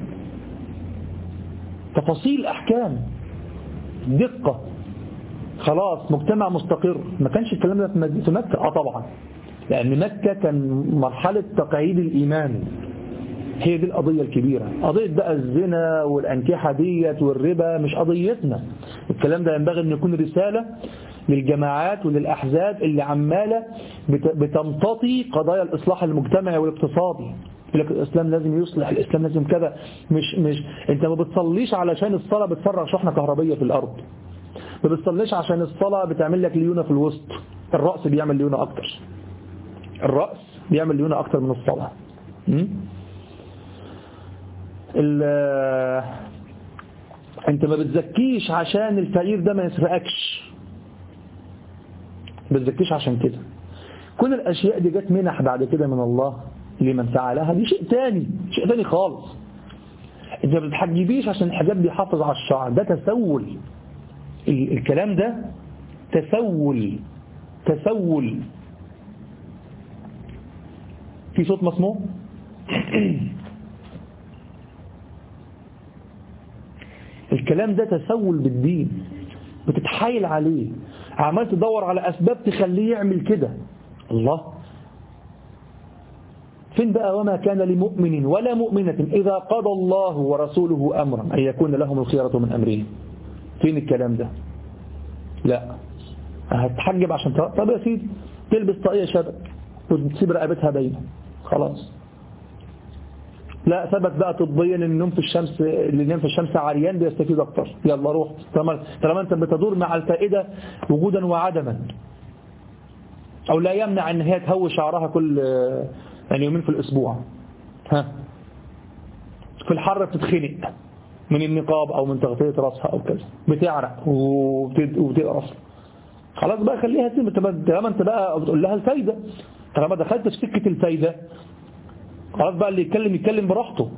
تفاصيل أحكام، دقة. خلاص مجتمع مستقر. ما كانش الكلام ده في مكة. اه طبعا، لأن مكة كان مرحلة تقعيد الإيمان، هي دي القضية الكبيرة. قضية بقى الزنا والأنكحة ديت والربا مش قضيتنا. الكلام ده ينبغي أن يكون رسالة للجماعات وللأحزاب اللي عمالة بتمتطي قضايا الإصلاح المجتمعي والاقتصادي. يقول لك الإسلام لازم يصلح، الإسلام لازم كذا. مش مش أنت ما بتصليش علشان الصلاة بتفرغ شحنة كهربية في الأرض، ما بتصليش عشان الصلاة بتعمل لك ليونة في الوسط. الرأس بيعمل ليونة أكتر، الرأس بيعمل ليونة أكتر من الصلاة. أنت ما بتزكيش عشان الفقير ده ما يسرقكش، ما بتزكيش عشان كده. كل الأشياء دي جت منح بعد كده من الله لمن فعلها، دي شيء تاني، شيء تاني خالص. أنت ما بتحجبيش عشان الحجاب بيحافظ على الشعر، ده تسول. الكلام ده تسول، تسول. في صوت مسموع؟ الكلام ده تسول بالدين، بتتحايل عليه، عمال تدور على أسباب تخليه يعمل كده. الله فين بقى؟ وما كان لمؤمن ولا مؤمنة إذا قضى الله ورسوله أمرا أن يكون لهم الخيرة من أمرهم. فين الكلام ده؟ لا. هتحجب عشان ت... طب يا سيدي تلبس طاقية شبك وتسيب رقبتها باينة خلاص. لا ثبت بقى طبيا ان النوم في الشمس، اللي ينام في الشمس عريان بيستفيد اكتر، يلا روح. طالما انت بتدور مع الفائدة وجودا وعدما، او لا يمنع ان هي تهوي شعرها كل يعني يومين في الاسبوع. ها في الحر بتتخنق من النقاب او من تغطية راسها او كذا، بتعرق وبتقرص، خلاص بقى خليها تسيب. طالما انت بقى بتقول لها الفايدة، طالما دخلت في سكة الفايدة خلاص بقى اللي يتكلم يتكلم براحته.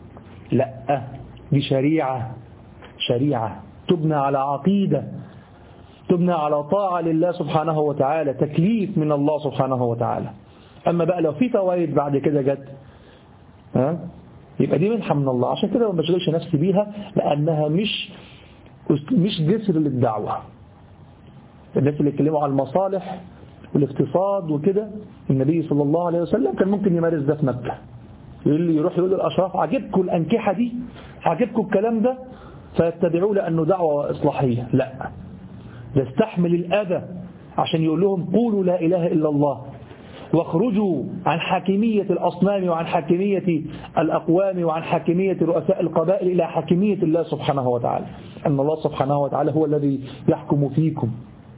لا دي شريعة، شريعة تبنى على عقيدة، تبنى على طاعة لله سبحانه وتعالى، تكليف من الله سبحانه وتعالى. أما بقى لو في فوائد بعد كده جت ها يبقى دي منحة من الله. عشان كده ما بشغلش نفسي بيها، لأنها مش مش جسر للدعوة. الناس اللي يتكلموا على المصالح والاقتصاد وكده، النبي صلى الله عليه وسلم كان ممكن يمارس ده في مكة، يروح يقول للأشراف عجبكم الأنكحة دي، عجبكم الكلام ده، فيتبعوا لأنه دعوة إصلاحية. لا، ده استحمل الأذى عشان يقول لهم قولوا لا إله إلا الله، واخرجوا عن حاكمية الأصنام وعن حاكمية الأقوام وعن حاكمية رؤساء القبائل إلى حاكمية الله سبحانه وتعالى، أن الله سبحانه وتعالى هو الذي يحكم فيكم.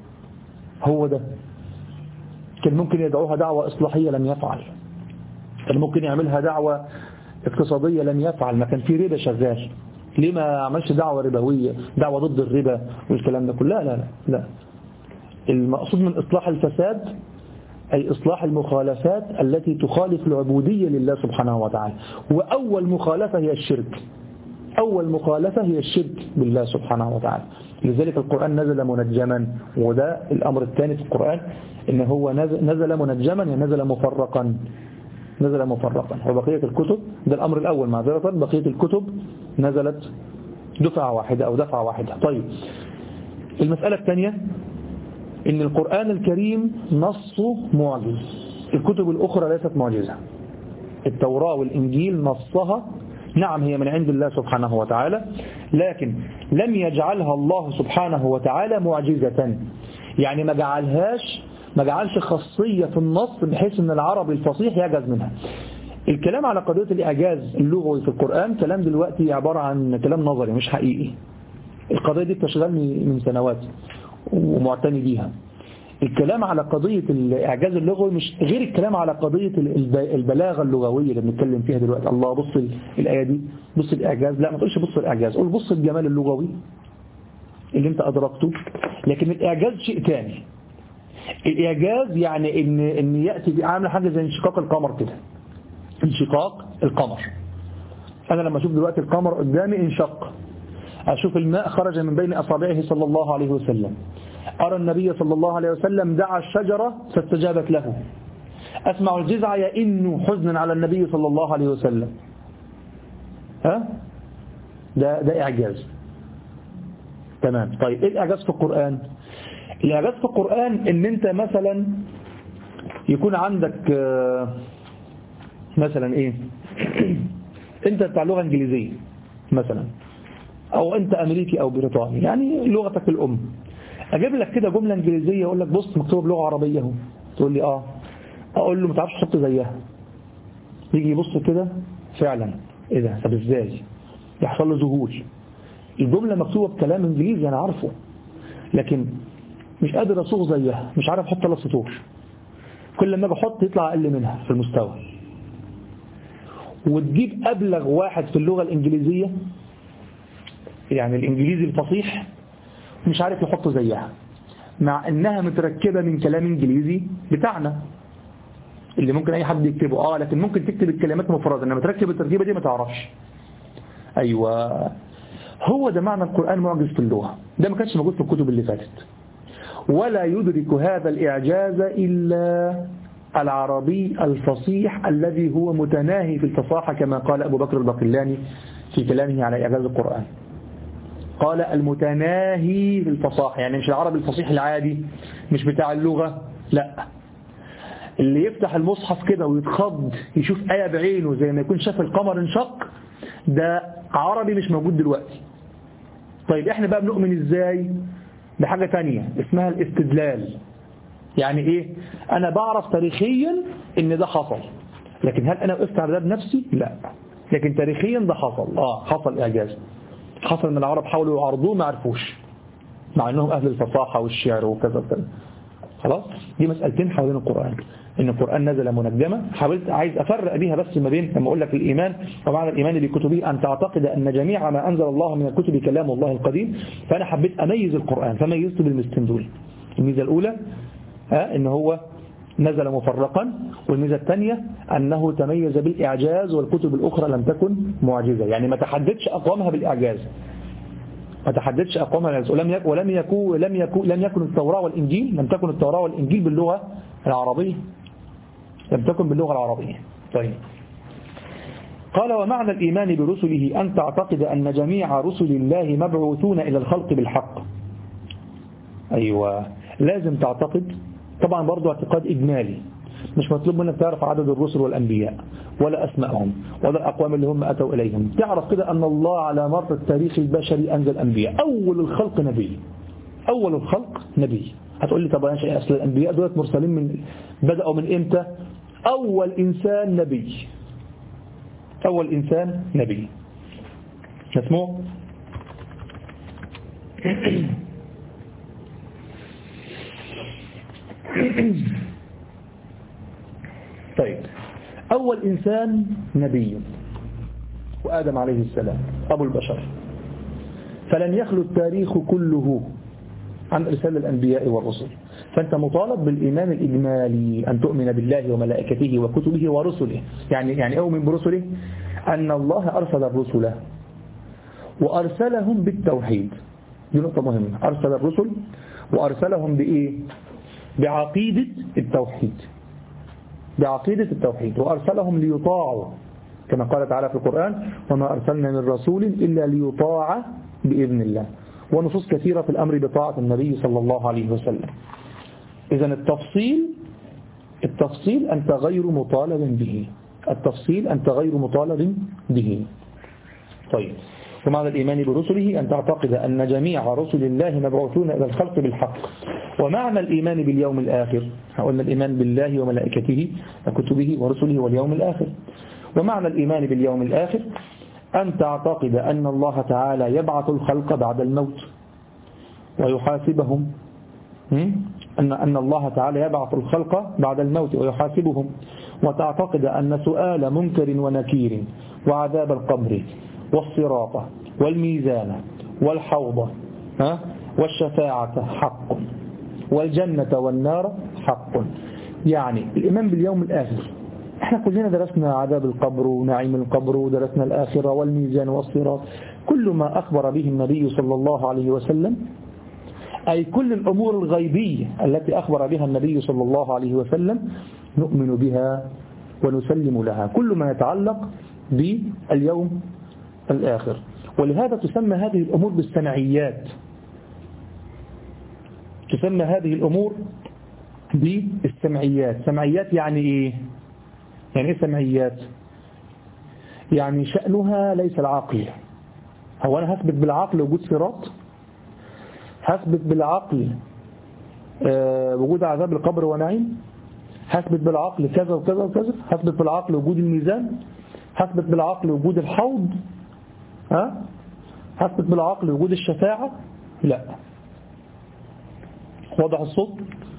هو ده. كان ممكن يدعوها دعوة إصلاحية لم يفعل، كان ممكن يعملها دعوة اقتصادية لم يفعل، ما كان في ربا شغال. ليه ما عملش دعوة ربوية، دعوة ضد الربا والكلام ده كله؟ لا لا لا لا. المقصود من إصلاح الفساد أي إصلاح المخالفات التي تخالف العبودية لله سبحانه وتعالى. وأول مخالفة هي الشرك، أول مخالفة هي الشرك بالله سبحانه وتعالى. لذلك القرآن نزل منجما، وده الأمر الثاني في القرآن، إن هو نزل منجما يعني نزل مفرقا، نزل مفرقا. وبقية الكتب، ده الأمر الأول معذرة، بقية الكتب نزلت دفعة واحدة أو دفعة واحدة. طيب المسألة الثانية إن القرآن الكريم نصه معجز، الكتب الأخرى ليست معجزة. التوراة والإنجيل نصها نعم هي من عند الله سبحانه وتعالى، لكن لم يجعلها الله سبحانه وتعالى معجزة، يعني ما جعلهاش ما جعلش خاصية في النص بحيث أن العربي الفصيح يعجز منها. الكلام على قضية الإعجاز اللغوي في القرآن كلام دلوقتي عبارة عن كلام نظري مش حقيقي. القضية دي بتشغلني من سنوات ومعتني بيها. الكلام على قضية الإعجاز اللغوي مش غير الكلام على قضية البلاغة اللغوية اللي بنتكلم فيها دلوقتي. الله بص الآية دي، بص الإعجاز، لا ما تقولش بص الإعجاز، قول بص الجمال اللغوي اللي انت أدركته. لكن الإعجاز شيء تاني. الإعجاز يعني إن إن يأتي عامل حاجة زي انشقاق القمر كده، انشقاق القمر. أنا لما أشوف دلوقتي القمر قدامي انشق، أشوف الماء خرج من بين أصابعه صلى الله عليه وسلم، أرى النبي صلى الله عليه وسلم دعا الشجرة فاستجابت له، أسمع الجذع يئن حزنا على النبي صلى الله عليه وسلم. ها ده ده إعجاز. تمام. طيب إيه الإعجاز في القرآن؟ الإعجاز في القرآن إن أنت مثلا يكون عندك مثلا إيه أنت بتاع لغة إنجليزية مثلا، أو أنت أمريكي أو بريطاني، يعني لغتك الأم. أجيب لك كده جملة إنجليزية أقول لك بص مكتوب لغة عربية اهو، تقول لي آه، أقول له ما تعرفش تحط زيها، يجي يبص كده فعلا إيه ده، طب إزاي؟ يحصل له ذهول. الجملة مكتوبة بكلام إنجليزي أنا عارفه، لكن مش قادر أصوغ زيها، مش عارف أحط ثلاث سطور، كل ما أجي أحط يطلع أقل منها في المستوى. وتجيب أبلغ واحد في اللغة الإنجليزية، يعني الإنجليزي الفصيح، مش عارف يحط زيها، مع أنها متركبة من كلام إنجليزي بتاعنا اللي ممكن أي حد يكتبه، آه لكن ممكن تكتب الكلمات مفردة، إنما تركب التركيبة دي ما تعرفش. أيوة، هو ده معنى القرآن معجز في اللغة، ده ما كانش موجود في الكتب اللي فاتت. ولا يدرك هذا الإعجاز إلا العربي الفصيح الذي هو متناهي في الفصاحة، كما قال أبو بكر الباقلاني في كلامه على إعجاز القرآن، قال المتناهي في الفصاحة، يعني مش العربي الفصيح العادي، مش بتاع اللغة، لا، اللي يفتح المصحف كده ويتخض يشوف آية بعينه زي ما يكون شاف القمر انشق، ده عربي مش موجود دلوقتي. طيب احنا بقى بنؤمن ازاي؟ بحاجة تانية اسمها الاستدلال. يعني ايه؟ انا بعرف تاريخيا ان ده حصل، لكن هل انا وقفت على ده بنفسي؟ لا، لكن تاريخيا ده حصل، اه حصل اعجاز، حصل ان العرب حاولوا يعرضوه ما عرفوش، مع انهم اهل الفصاحة والشعر وكذا وكذا. خلاص، دي مسألتين حوالين القرآن، ان القرآن نزل منجمة. حاولت عايز افرق بيها بس ما بين لما اقول لك الايمان ومعنى الايمان بكتبه ان تعتقد ان جميع ما انزل الله من الكتب كلام الله القديم، فانا حبيت اميز القرآن فميزته بالميزتين دول. الميزة الاولى ها ان هو نزل مفرقا، والميزة الثانية انه تميز بالاعجاز، والكتب الاخرى لم تكن معجزة، يعني ما تحددش اقوامها بالاعجاز، ما تحددش أقوامها بالإعجاز، ولم يكن ولم يكن لم يكن لم يكن التوراة والإنجيل لم تكن التوراة والإنجيل باللغة العربية، لم تكن باللغة العربية. طيب، قال ومعنى الإيمان برسله أن تعتقد أن جميع رسل الله مبعوثون إلى الخلق بالحق. أيوة، لازم تعتقد، طبعا برضو اعتقاد إجمالي، مش مطلوب منك تعرف عدد الرسل والأنبياء ولا أسمائهم ولا الأقوام اللي هم أتوا إليهم، تعرف كده أن الله على مر التاريخ البشري أنزل أنبياء. أول الخلق نبي، أول الخلق نبي. هتقول لي طب أنا شيء أصل الأنبياء دولت مرسلين من بدأوا من إمتى؟ أول إنسان نبي، أول إنسان نبي اسمه طيب، أول إنسان نبي وآدم عليه السلام أبو البشر، فلن يخلو التاريخ كله عن إرسال الأنبياء والرسل. فأنت مطالب بالإيمان الإجمالي، أن تؤمن بالله وملائكته وكتبه ورسله. يعني يعني أؤمن برسله أن الله أرسل الرسل وأرسلهم بالتوحيد، دي نقطة مهمة. أرسل الرسل وأرسلهم بإيه؟ بعقيدة التوحيد، بعقيدة التوحيد، وأرسلهم ليطاعوا كما قال تعالى في القرآن وما أرسلنا من رسول إلا ليطاع بإذن الله، ونصوص كثيرة في الأمر بطاعة النبي صلى الله عليه وسلم. إذن التفصيل التفصيل أنت غير مطالب به، التفصيل أنت غير مطالب به. طيب، ومعنى الإيمان برسله أن تعتقد أن جميع رسل الله مبعوثون إلى الخلق بالحق. ومعنى الإيمان باليوم الآخر، قلنا الإيمان بالله وملائكته وكتبه ورسله واليوم الآخر. ومعنى الإيمان باليوم الآخر أن تعتقد أن الله تعالى يبعث الخلق بعد الموت ويحاسبهم، أن أن الله تعالى يبعث الخلق بعد الموت ويحاسبهم، وتعتقد أن سؤال منكر ونكير وعذاب القبر والصراط والميزان والحوض والشفاعة حق، والجنة والنار حق. يعني الإيمان باليوم الآخر، احنا كلنا درسنا عذاب القبر ونعيم القبر، ودرسنا الآخرة والميزان والصراط، كل ما أخبر به النبي صلى الله عليه وسلم، أي كل الأمور الغيبية التي أخبر بها النبي صلى الله عليه وسلم نؤمن بها ونسلم لها، كل ما يتعلق باليوم الآخر. ولهذا تسمى هذه الأمور بالسمعيات، تسمى هذه الأمور بالسمعيات. سمعيات يعني إيه؟ يعني إيه سمعيات؟ يعني شأنها ليس العقل، هو أنا هثبت بالعقل وجود صراط؟ هثبت بالعقل أه وجود عذاب القبر ونعيم؟ هثبت بالعقل كذا وكذا وكذا؟ هثبت بالعقل وجود الميزان؟ هثبت بالعقل وجود الحوض؟ ها؟ هثبت بالعقل وجود الشفاعة؟ لا. واضح الصوت؟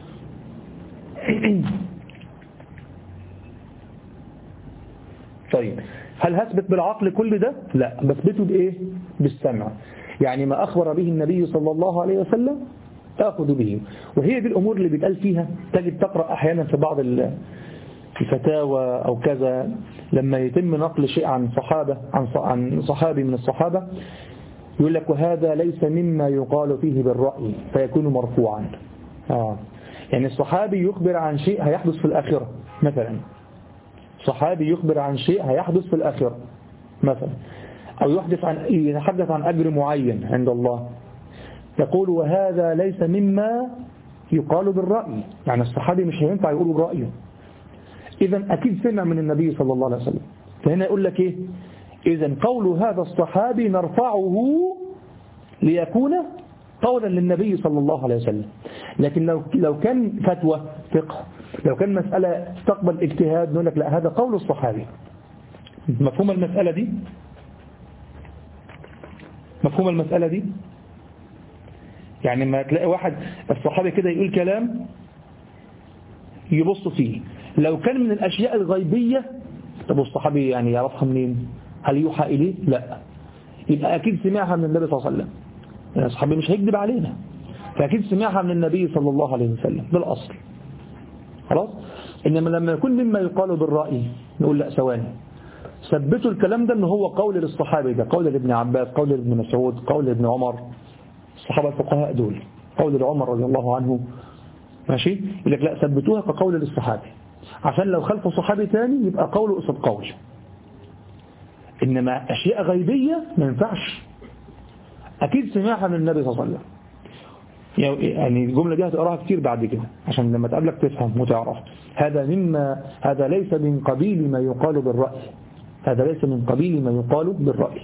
طيب هل هثبت بالعقل كل ده؟ لا. بثبته بإيه؟ بالسمع. يعني ما أخبر به النبي صلى الله عليه وسلم أخذ به. وهي دي الأمور اللي بيتقال فيها، تجد تقرأ أحيانا في بعض الفتاوى أو كذا لما يتم نقل شيء عن صحابة عن صحابي من الصحابة يقول لك وهذا ليس مما يقال فيه بالرأي فيكون مرفوعا. آه. يعني الصحابي يخبر عن شيء هيحدث في الآخرة مثلا، صحابي يخبر عن شيء هيحدث في الآخرة مثلا، أو يحدث عن يتحدث عن أجر معين عند الله، يقول وهذا ليس مما يقال بالرأي. يعني الصحابي مش هينفع يقول برأيه، إذا أكيد سمع من النبي صلى الله عليه وسلم. فهنا يقول لك إيه؟ إذا قول هذا الصحابي نرفعه ليكون قولا للنبي صلى الله عليه وسلم. لكن لو لو كان فتوى فقه، لو كان مسألة تقبل اجتهاد، نقول لك لا هذا قول الصحابي. مفهوم المسألة دي؟ مفهوم المسألة دي؟ يعني ما تلاقي واحد الصحابي كده يقول كلام يبص فيه، لو كان من الأشياء الغيبية طب الصحابي يعني يعرفها منين؟ هل يوحى إليه؟ لا. يبقى أكيد سمعها من النبي صلى الله عليه وسلم. يعني الصحابي مش هيكذب علينا، فأكيد سمعها من النبي صلى الله عليه وسلم بالأصل. خلاص؟ إنما لما يكون مما يقال بالرأي نقول لا ثواني، ثبتوا الكلام ده إن هو قول للصحابي، ده قول لابن عباس، قول لابن مسعود، قول لابن عمر، الصحابة الفقهاء دول، قول لعمر رضي الله عنه، ماشي؟ يقول لك لا ثبتوها كقول للصحابي، عشان لو خلفوا صحابي تاني يبقى قوله قصد قول. إنما أشياء غيبية ما ينفعش، أكيد سمعها من النبي صلى الله عليه وسلم. يعني الجملة دي هتقراها كتير بعد كده عشان لما تقابلك تفهم وتعرف هذا مما هذا ليس من قبيل ما يقال بالرأي، هذا ليس من قبيل ما يقال بالرأي.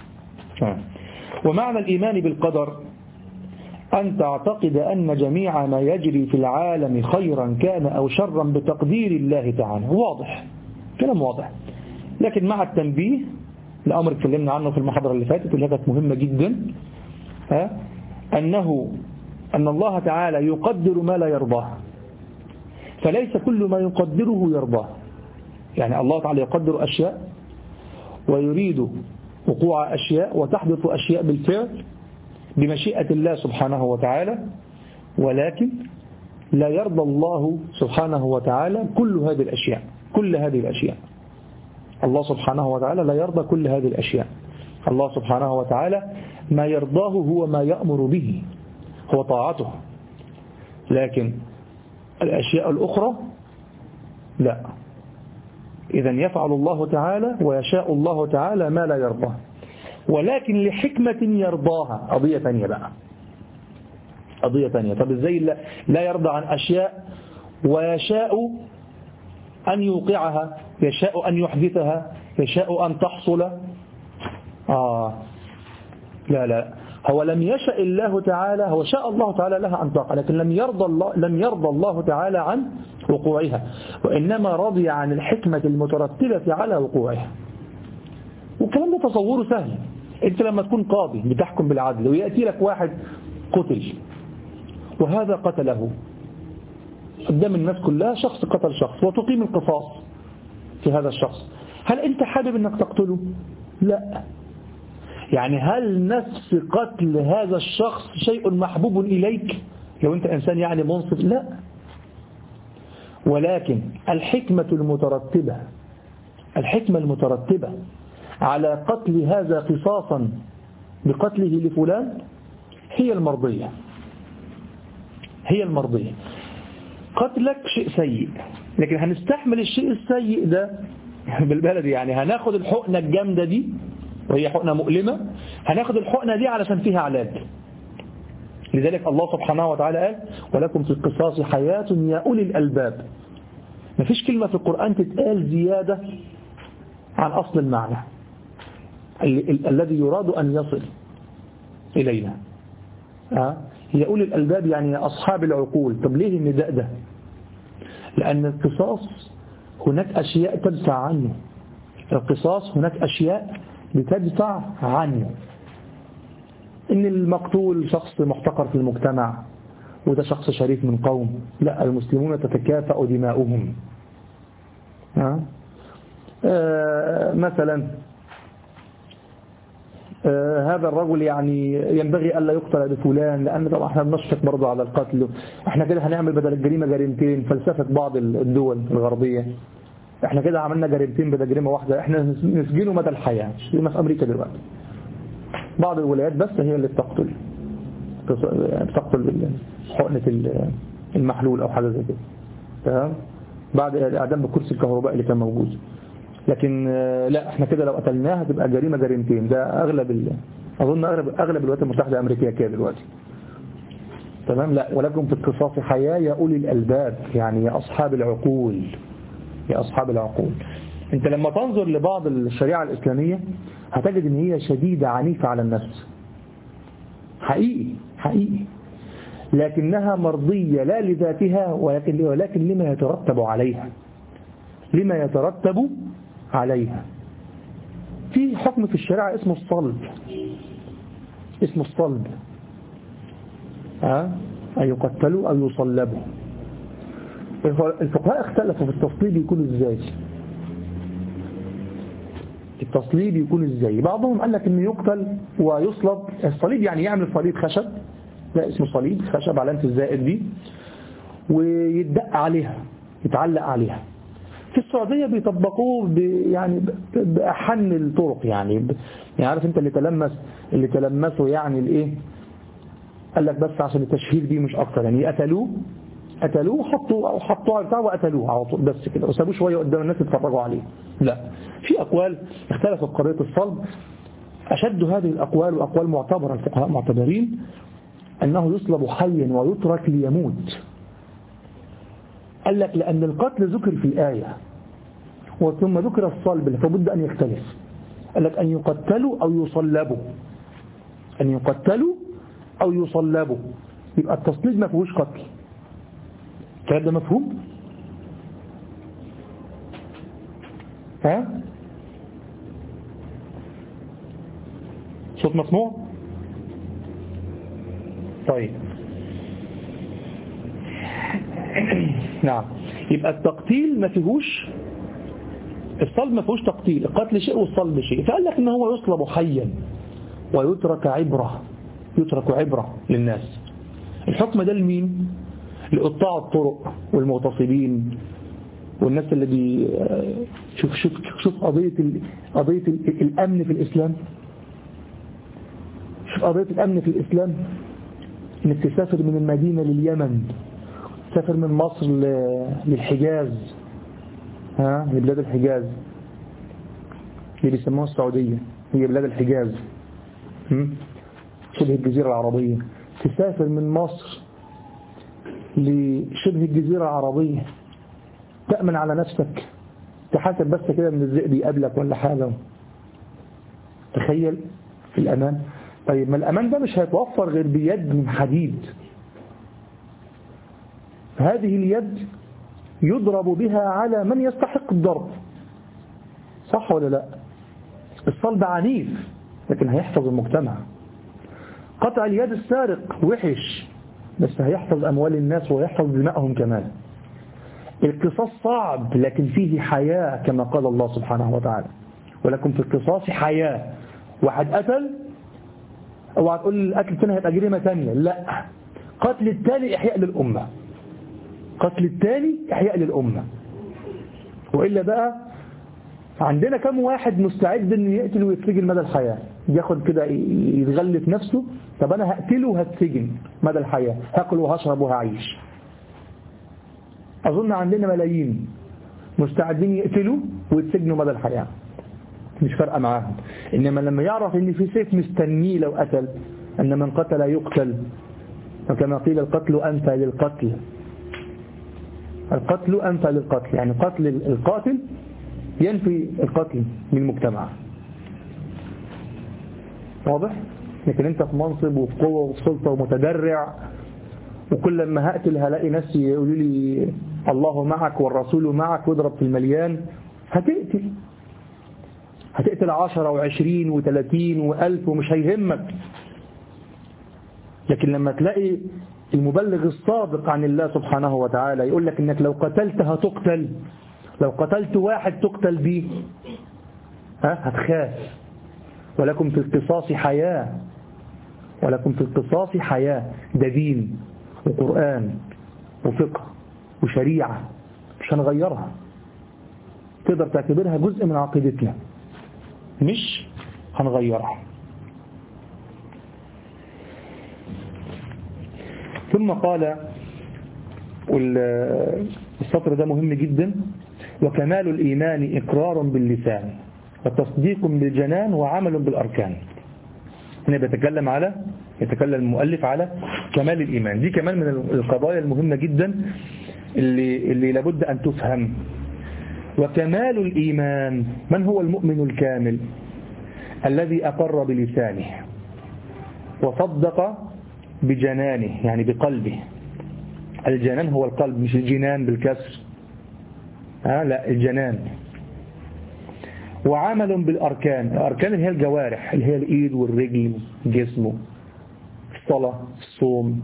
ومعنى الإيمان بالقدر أن تعتقد أن جميع ما يجري في العالم خيرا كان أو شرا بتقدير الله تعالى. واضح، كلام واضح، لكن مع التنبيه الأمر اتكلمنا عنه في المحاضرة اللي فاتت واللي كانت مهمة جدا، ها أنه أن الله تعالى يقدر ما لا يرضاه، فليس كل ما يقدره يرضاه. يعني الله تعالى يقدر أشياء ويريد وقوع أشياء وتحدث أشياء بالفعل بمشيئة الله سبحانه وتعالى، ولكن لا يرضى الله سبحانه وتعالى كل هذه الأشياء. كل هذه الأشياء الله سبحانه وتعالى لا يرضى كل هذه الأشياء. الله سبحانه وتعالى ما يرضاه هو ما يأمر به، هو طاعته، لكن الأشياء الأخرى لا. إذن يفعل الله تعالى ويشاء الله تعالى ما لا يرضاه، ولكن لحكمة يرضاها. قضية ثانية بقى، قضية ثانية. طب إزاي لا يرضى عن أشياء ويشاء أن يوقعها، يشاء أن يحدثها، يشاء أن تحصل؟ آه لا لا، هو لم يشاء الله تعالى، هو شاء الله تعالى لها أن تقع، لكن لم يرضى الله لم يرضى الله تعالى عن وقوعها، وإنما رضي عن الحكمة المترتبة على وقوعها. والكلام ده تصوره سهل. أنت لما تكون قاضي بتحكم بالعدل ويأتي لك واحد قتل وهذا قتله قدام الناس كلها، شخص قتل شخص وتقيم القصاص في هذا الشخص، هل أنت حابب أنك تقتله؟ لا. يعني هل نفس قتل هذا الشخص شيء محبوب إليك لو أنت إنسان يعني منصف؟ لا. ولكن الحكمة المترتبة الحكمة المترتبة على قتل هذا قصاصا بقتله لفلان هي المرضية، هي المرضية. قتلك شيء سيء، لكن هنستحمل الشيء السيء ده بالبلد، يعني هناخد الحقنة الجامدة دي وهي حقنة مؤلمة، هناخد الحقنة دي علشان فيها علاج. لذلك الله سبحانه وتعالى قال ولكم في القصاص حياة يا أولي الألباب. مفيش كلمة في القرآن تتقال زيادة عن أصل المعنى. ال الذي يراد أن يصل إلينا. أه؟ هي أولي الألباب يعني أصحاب العقول. طب ليه النداء ده؟ لأن القصاص هناك أشياء تدفع عنه. القصاص هناك أشياء بتدفع عنه. إن المقتول شخص محتقر في المجتمع وده شخص شريف من قوم، لا، المسلمون تتكافأ دماؤهم. أه؟ آه مثلا آه هذا الرجل يعني ينبغي ألا يقتل بفلان، لأن طبعا احنا بنشفق برضه على القتل. احنا كده هنعمل بدل الجريمة جريمتين، فلسفة بعض الدول الغربية. احنا كده عملنا جريمتين بدل جريمة واحدة، احنا نسجنه مدى الحياة. زي ما في أمريكا دلوقتي بعض الولايات بس هي اللي بتقتل بتقتل حقنة المحلول أو حاجة زي كده، تمام، بعد الإعدام بالكرسي الكهربائي اللي كان موجود. لكن لا، احنا كده لو قتلناها تبقى جريمة جريمتين. ده أغلب ال... أظن أغلب أغلب الولايات المتحدة الأمريكية كده دلوقتي، تمام. لا، ولكم في القصاص حياة يا أولي الألباب، يعني يا أصحاب العقول، يا أصحاب العقول. أنت لما تنظر لبعض الشريعة الإسلامية هتجد إن هي شديدة عنيفة على النفس، حقيقي حقيقي، لكنها مرضية لا لذاتها ولكن ولكن لما يترتب عليها، لما يترتب عليها. في حكم في الشريعة اسمه الصلب، اسمه الصلب، ها، أن يقتلوا أو يصلبوا. الفقهاء اختلفوا في التصليب يكون ازاي. التصليب يكون ازاي؟ بعضهم قال لك انه يقتل ويصلب. الصليب يعني يعمل صليب خشب، لا اسمه صليب خشب علامة الزائد دي، ويدق عليها، يتعلق عليها. في السعودية بيطبقوه ب يعني بأحن الطرق، يعني ب يعني عارف انت اللي تلمس اللي تلمسه يعني الايه، قال لك بس عشان التشهير دي مش اكتر، يعني قتلوه قتلوه وحطوا او حطوا على بتاعه وقتلوه على طول بس كده، وسابوه شويه قدام الناس يتفرجوا عليه. لا، في اقوال اختلفت في قضيه الصلب. اشد هذه الاقوال واقوال معتبره، الفقهاء معتبرين انه يصلب حيا ويترك ليموت. قال لك لان القتل ذكر في الايه وثم ذكر الصلب فبد ان يختلف. قال لك ان يقتلوا او يصلبوا، ان يقتلوا او يصلبوا، يبقى التصليب ما فيهوش قتل. الكلام ده مفهوم؟ ها؟ صوت مسموع؟ طيب نعم، يبقى التقتيل ما فيهوش، الصلب ما فيهوش تقتيل، القتل شيء والصلب شيء. فقال لك ان هو يصلب حيا ويترك عبرة، يترك عبرة للناس. الحكم ده لمين؟ لقطاع الطرق والمغتصبين والناس اللي بي شوف شوف شوف قضية ال... قضية ال... الأمن في الإسلام. شوف قضية الأمن في الإسلام، إنك تسافر من المدينة لليمن، تسافر من مصر ل... للحجاز، ها، لبلاد الحجاز اللي بيسموها السعودية، هي بلاد الحجاز، شبه الجزيرة العربية. تسافر من مصر لشبه الجزيرة العربية، تأمن على نفسك، تحاسب بس كده من الذئب يقابلك ولا حاجة. تخيل في الأمان. طيب ما الأمان ده مش هيتوفر غير بيد من حديد. هذه اليد يضرب بها على من يستحق الضرب، صح ولا لا؟ الصلب عنيف لكن هيحفظ المجتمع. قطع اليد السارق وحش بس هيحفظ أموال الناس ويحفظ دمائهم كمان. القصاص صعب لكن فيه حياة كما قال الله سبحانه وتعالى، ولكم في القصاص حياة. واحد قتل، اوعى تقول القتل الثاني هيبقى جريمة ثانية، لا، قتل الثاني إحياء للأمة، قتل الثاني إحياء للأمة. وإلا بقى عندنا كم واحد مستعد أن يقتل ويتسجن مدى الحياة، ياخد كده يتغلف نفسه، طب أنا هقتله وهتسجن مدى الحياة، هاكل وهشرب وهعيش. أظن عندنا ملايين مستعدين يقتلوا ويتسجنوا مدى الحياة، مش فارقة معاهم. إنما لما يعرف إن في سيف مستنيه لو قتل، أن من قتل يقتل، وكما قيل القتل أنفى للقتل، القتل أنفى للقتل، يعني قتل القاتل ينفي القتل من المجتمع. واضح؟ لكن انت في منصب وفي قوة وفي سلطة ومتدرع، وكل لما هقتل هلاقي نفسي يقولوا لي الله معك والرسول معك واضرب في المليان، هتقتل هتقتل عشرة وعشرين وثلاثين وألف ومش هيهمك. لكن لما تلاقي المبلغ الصادق عن الله سبحانه وتعالى يقول لك انك لو قتلت هتقتل، لو قتلت واحد تقتل بيه، ها هتخاف. ولكم في القصاص حياة، ولكم في القصاص حياة. ده دين وقرآن وفقه وشريعة مش هنغيرها، تقدر تعتبرها جزء من عقيدتنا مش هنغيرها. ثم قال، والسطر ده مهم جدا، وكمال الإيمان إقرار باللسان وتصديق بالجنان وعمل بالأركان. هنا بيتكلم على يتكلم المؤلف على كمال الإيمان. دي كمان من القضايا المهمة جدا اللي, اللي لابد أن تفهم. وكمال الإيمان، من هو المؤمن الكامل؟ الذي أقر بلسانه وصدق بجنانه، يعني بقلبه. الجنان هو القلب، مش الجنان بالكسر، ها لا الجنان. وعمل بالأركان، الأركان اللي هي الجوارح، اللي هي الإيد والرجل جسمه، الصلاة الصوم.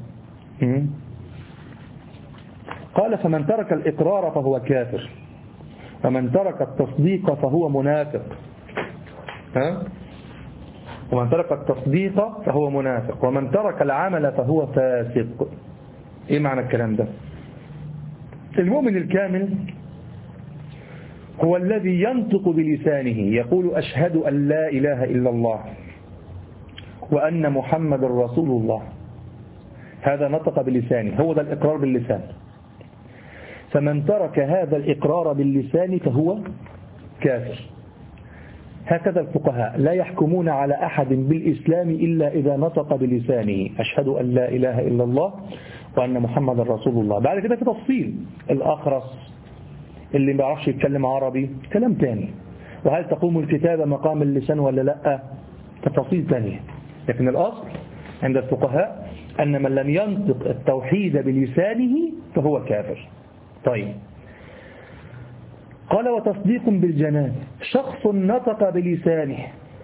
قال فمن ترك الإقرار فهو كافر، ومن ترك التصديق فهو منافق. ها؟ ومن ترك التصديق فهو منافق، ومن ترك العمل فهو فاسق. ايه معنى الكلام ده؟ المؤمن الكامل هو الذي ينطق بلسانه يقول أشهد أن لا إله إلا الله وأن محمد رسول الله. هذا نطق بلسانه، هو ده الإقرار باللسان. فمن ترك هذا الإقرار باللسان فهو كافر. هكذا الفقهاء لا يحكمون على أحد بالإسلام إلا إذا نطق بلسانه أشهد أن لا إله إلا الله وأن محمد رسول الله. بعد كده في تفصيل، الأخرس اللي ما بيعرفش يتكلم عربي كلام تاني، وهل تقوم الكتابة مقام اللسان ولا لا، تفاصيل تانية. لكن الأصل عند الفقهاء أن من لم ينطق التوحيد بلسانه فهو كافر. طيب، قال وتصديق بالجنان، شخص نطق بلسانه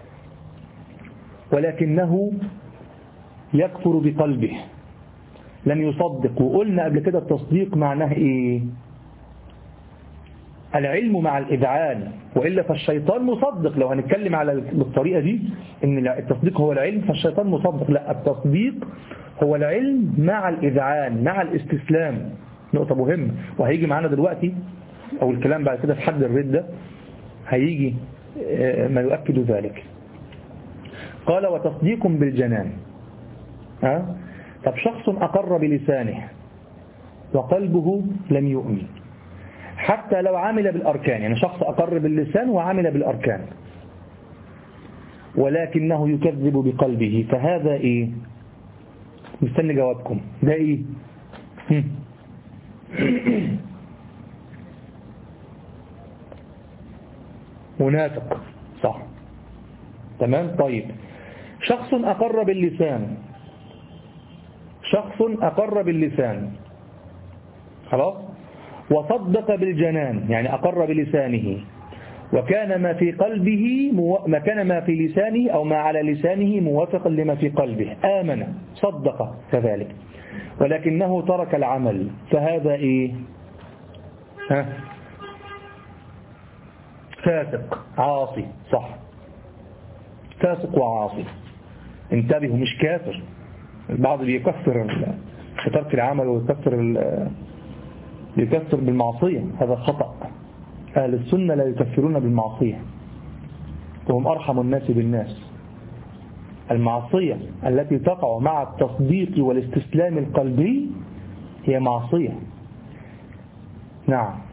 ولكنه يكفر بقلبه، لم يصدق. وقلنا قبل كده التصديق معناه ايه؟ العلم مع الإذعان، وإلا فالشيطان مصدق. لو هنتكلم على بالطريقة دي ان التصديق هو العلم فالشيطان مصدق، لا، التصديق هو العلم مع الإذعان مع الاستسلام. نقطة مهمة وهيجي معنا دلوقتي، أو الكلام بعد كده في حد الردة هيجي ما يؤكد ذلك. قال وتصديق بالجنان. ها؟ طب شخص أقر بلسانه وقلبه لم يؤمن، حتى لو عمل بالأركان، يعني شخص أقر باللسان وعمل بالأركان ولكنه يكذب بقلبه، فهذا إيه؟ مستني جوابكم. ده إيه؟ منافق، صح، تمام. طيب، شخص أقر باللسان، شخص أقر باللسان خلاص، وصدق بالجنان، يعني أقر بلسانه وكان ما في قلبه مو... ما كان ما في لسانه أو ما على لسانه موافقا لما في قلبه، آمن صدق كذلك، ولكنه ترك العمل، فهذا إيه؟ ها؟ فاسق عاصي، صح، فاسق وعاصي. انتبهوا، مش كافر. البعض بيكفر ترك العمل ويكفر بيكفر بالمعصية، هذا خطأ. أهل السنة لا يكفرون بالمعصية، وهم أرحم الناس بالناس. المعصية التي تقع مع التصديق والاستسلام القلبي هي معصية، نعم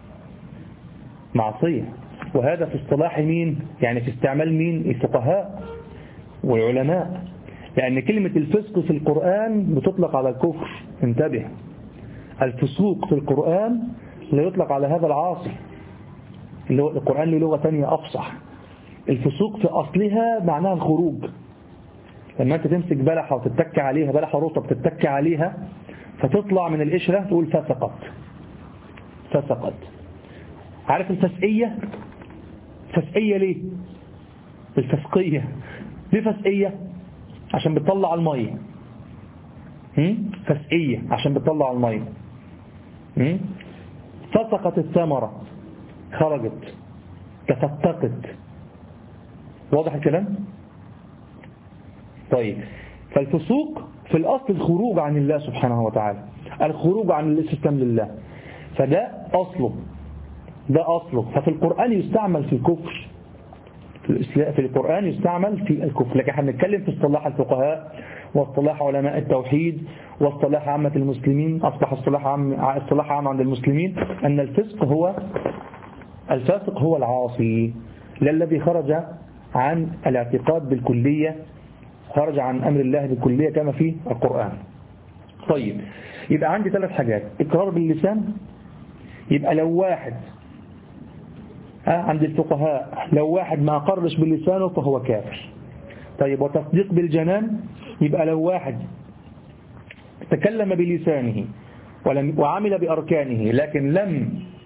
معصية. وهذا في اصطلاح مين؟ يعني في استعمال مين؟ الفقهاء والعلماء، لأن كلمة الفسق في القرآن بتطلق على الكفر. انتبه، الفسوق في القرآن لا يطلق على هذا العاصي. القرآن له لغة ثانية أفصح. الفسوق في أصلها معناها الخروج، لما أنت تمسك بلحة وتتك عليها، بلحة رطب تتك عليها فتطلع من القشرة تقول فسقت فسقت. عارف الفسقية؟ فسقية ليه؟ الفسقية ليه فسقية؟ عشان بتطلع المية. فسقية عشان بتطلع المية. فسقت الثمرة، خرجت، تفتقت. واضح الكلام؟ طيب، فالفسوق في الأصل الخروج عن الله سبحانه وتعالى، الخروج عن الاستسلام لله، فده أصله، ده أصله. ففي القرآن يستعمل في الكفر، في القرآن يستعمل في الكفر، لكن احنا بنتكلم في اصطلاح الفقهاء واصطلاح علماء التوحيد واصطلاح عامة المسلمين. أصبح اصطلاح عام اصطلاح عام عند المسلمين أن الفسق هو الفاسق هو العاصي، لا الذي خرج عن الاعتقاد بالكلية، خرج عن أمر الله بالكلية كما في القرآن. طيب، يبقى عندي ثلاث حاجات: إقرار باللسان، يبقى لو واحد عند الفقهاء لو واحد ما أقرش بلسانه فهو كافر. طيب، وتصديق بالجنان، يبقى لو واحد تكلم بلسانه ولم وعمل بأركانه لكن لم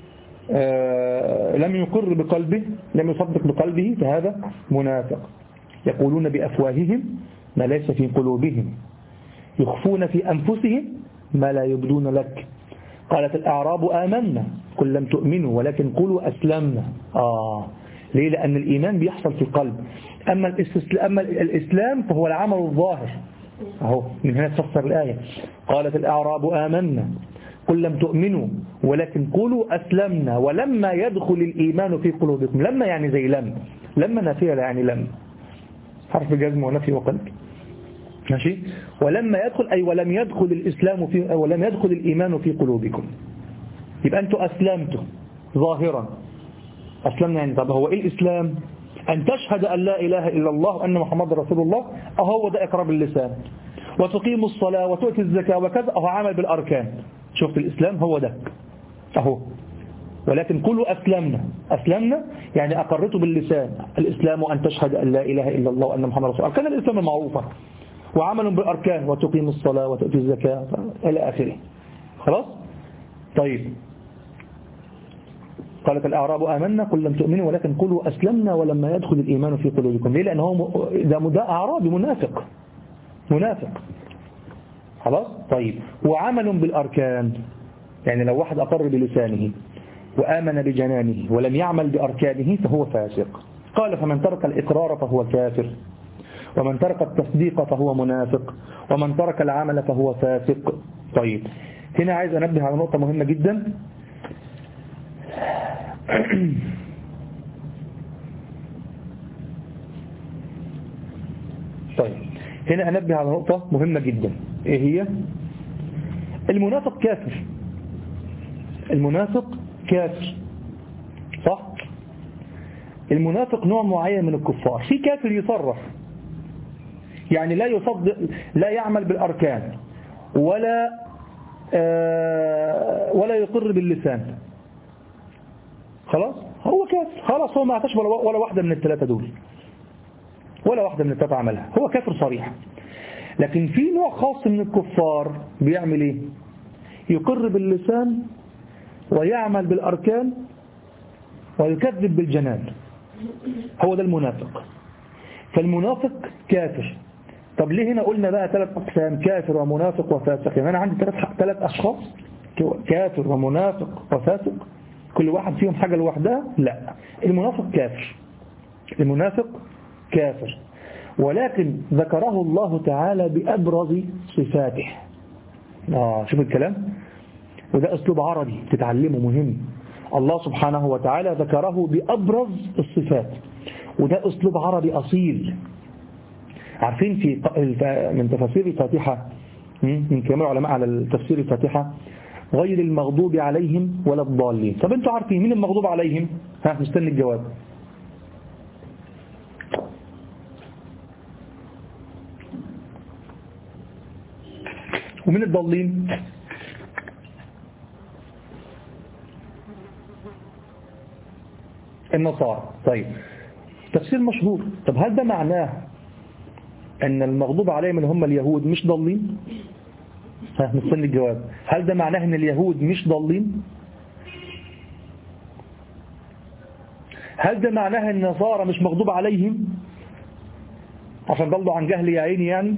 آه لم يقر بقلبه، لم يصدق بقلبه، فهذا منافق. يقولون بأفواههم ما ليس في قلوبهم، يخفون في أنفسهم ما لا يبدون لك. قالت الأعراب آمنا قل لم تؤمنوا ولكن قولوا أسلمنا. آه ليه؟ لأن الإيمان بيحصل في القلب. أما الإسلام, أما الإسلام فهو العمل الظاهر. أهو من هنا تفسر الآية. قالت الأعراب آمنا قل لم تؤمنوا ولكن قولوا أسلمنا ولما يدخل الإيمان في قلوبكم. لما يعني زي لم، لما نافية يعني لم، حرف جزم ونفي وقلب، ماشي. ولما يدخل أي ولم يدخل الإسلام في ولم يدخل الإيمان في قلوبكم. يبقى أنتوا أسلمتوا ظاهرا، أسلمنا يعني. طب هو إيه الإسلام؟ أن تشهد أن لا إله إلا الله وأن محمد رسول الله، أهو ده إقرار باللسان، وتقيم الصلاة وتؤتي الزكاة وكذا، أهو عمل بالأركان. شفت الإسلام هو ده أهو. ولكن كله أسلمنا، أسلمنا يعني أقرته باللسان. الإسلام أن تشهد أن لا إله إلا الله وأن محمد رسول الله، أركان الإسلام المعروفة، وعمل بالأركان وتقيم الصلاة وتؤتي الزكاة إلى آخره. خلاص؟ طيب، قالت الأعراب آمنا قل لم تؤمنوا ولكن قولوا أسلمنا ولما يدخل الإيمان في قلوبكم. ليه؟ لأن هو ده ده أعرابي منافق، منافق. خلاص؟ طيب، وعمل بالأركان، يعني لو واحد أقر بلسانه وآمن بجنانه ولم يعمل بأركانه فهو فاسق. قال فمن ترك الإقرار فهو كافر، ومن ترك التصديق فهو منافق، ومن ترك العمل فهو فاسق. طيب، هنا عايز أنبه على نقطة مهمة جدا. طيب، هنا أنبه على نقطة مهمة جدا. إيه هي؟ المنافق كافر، المنافق كافر، صح؟ المنافق نوع معين من الكفار. في كافر يصرح، يعني لا يصدق، لا يعمل بالأركان، ولا آه ولا يقر باللسان، خلاص هو كافر، خلاص هو ما اعتش ولا, ولا واحدة من الثلاثة دول، ولا واحدة من الثلاثة عملها، هو كافر صريح. لكن في نوع خاص من الكفار بيعمل ايه؟ يقر باللسان ويعمل بالأركان ويكذب بالجنان، هو ده المنافق. فالمنافق كافر. طب ليه هنا قلنا بقى ثلاث أقسام: كافر ومنافق وفاسق؟ يعني أنا عندي ثلاث ثلاث أشخاص، كافر ومنافق وفاسق، كل واحد فيهم حاجة لوحدها؟ لا، المنافق كافر، المنافق كافر، ولكن ذكره الله تعالى بأبرز صفاته. آه شوف الكلام، وده أسلوب عربي تتعلمه مهم. الله سبحانه وتعالى ذكره بأبرز الصفات، وده أسلوب عربي أصيل. عارفين في من تفسير الفاتحة، من كلام العلماء على تفسير الفاتحة: غير المغضوب عليهم ولا الضالين. طب انتوا عارفين مين المغضوب عليهم؟ ها، مستني الجواب. ومين الضالين؟ النصارى. طيب، تفسير مشهور. طب هل ده معناه أن المغضوب عليهم اللي هم اليهود مش ضالين؟ ها نستنى الجواب. هل ده معناه أن اليهود مش ضالين؟ هل ده معناه أن النصارى مش مغضوب عليهم عشان ضلوا عن جهل يا عيني يعني؟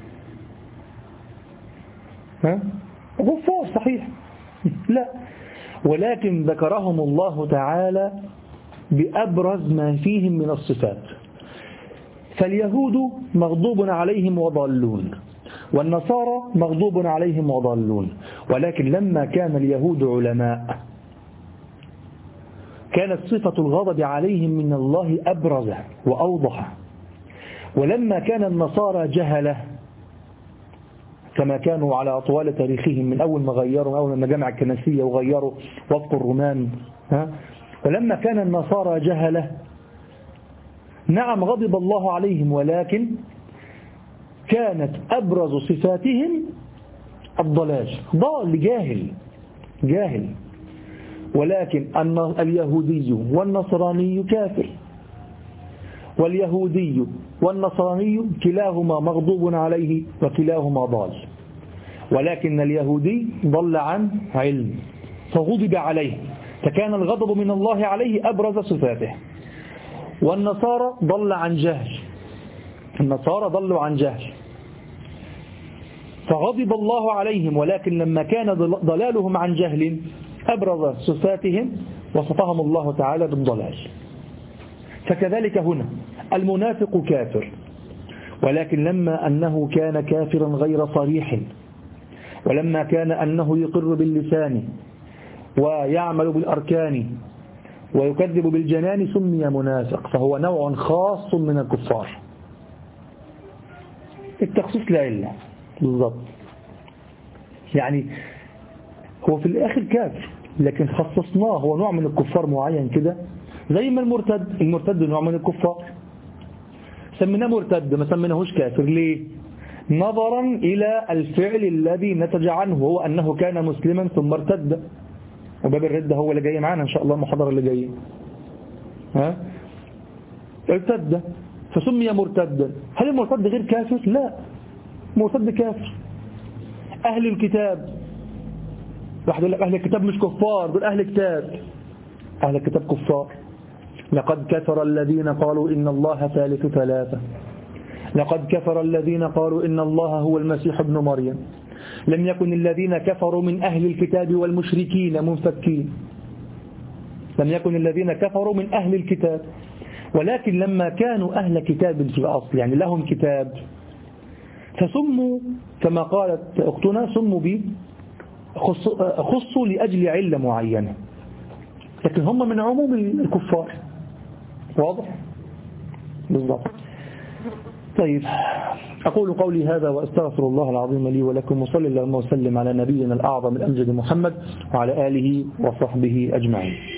ها كفار صحيح. لا، ولكن ذكرهم الله تعالى بأبرز ما فيهم من الصفات. فاليهود مغضوب عليهم وضالون، والنصارى مغضوب عليهم وضالون، ولكن لما كان اليهود علماء كانت صفة الغضب عليهم من الله أبرز وأوضح، ولما كان النصارى جهلة كما كانوا على طوال تاريخهم من أول ما غيروا أول ما جمع الكنسية وغيروا وفق الرومان، ها؟ ولما كان النصارى جهلة نعم غضب الله عليهم، ولكن كانت أبرز صفاتهم الضلال، ضال جاهل جاهل. ولكن اليهودي والنصراني كافر، واليهودي والنصراني كلاهما مغضوب عليه وكلاهما ضال، ولكن اليهودي ضل عن علم فغضب عليه فكان الغضب من الله عليه أبرز صفاته، والنصارى ضل عن جهل النصارى ضلوا عن جهل فغضب الله عليهم، ولكن لما كان ضلالهم عن جهل أبرز صفاتهم وصفهم الله تعالى بالضلال. فكذلك هنا المنافق كافر، ولكن لما أنه كان كافرا غير صريح، ولما كان أنه يقر باللسان ويعمل بالأركان ويكذب بالجنان سمي منافق، فهو نوع خاص من الكفار. التخصيص لا إلا بالضبط، يعني هو في الآخر كافر لكن خصصناه هو نوع من الكفار معين كده، زي ما المرتد المرتد نوع من الكفار سميناه مرتد ما سميناهوش كافر. ليه؟ نظرا إلى الفعل الذي نتج عنه هو أنه كان مسلما ثم ارتد، وباب الردة هو اللي جاي معنا إن شاء الله المحاضرة اللي جاية. ها ارتد فسمي مرتدا. هل المرتد غير كافر؟ لا، مرتد كافر. أهل الكتاب واحد يقول لك أهل الكتاب مش كفار، دول أهل الكتاب أهل الكتاب كفار. لقد كفر الذين قالوا إن الله ثالث ثلاثة، لقد كفر الذين قالوا إن الله هو المسيح ابن مريم، لم يكن الذين كفروا من أهل الكتاب والمشركين منفكين، لم يكن الذين كفروا من أهل الكتاب، ولكن لما كانوا أهل كتاب في الأصل يعني لهم كتاب فسموا كما قالت أختنا سموا به خصوا لأجل علة معينة، لكن هم من عموم الكفار. واضح؟ بالضبط. طيب، أقول قولي هذا وأستغفر الله العظيم لي ولكم، وصلى الله وسلم على نبينا الأعظم الأمجد محمد وعلى آله وصحبه أجمعين.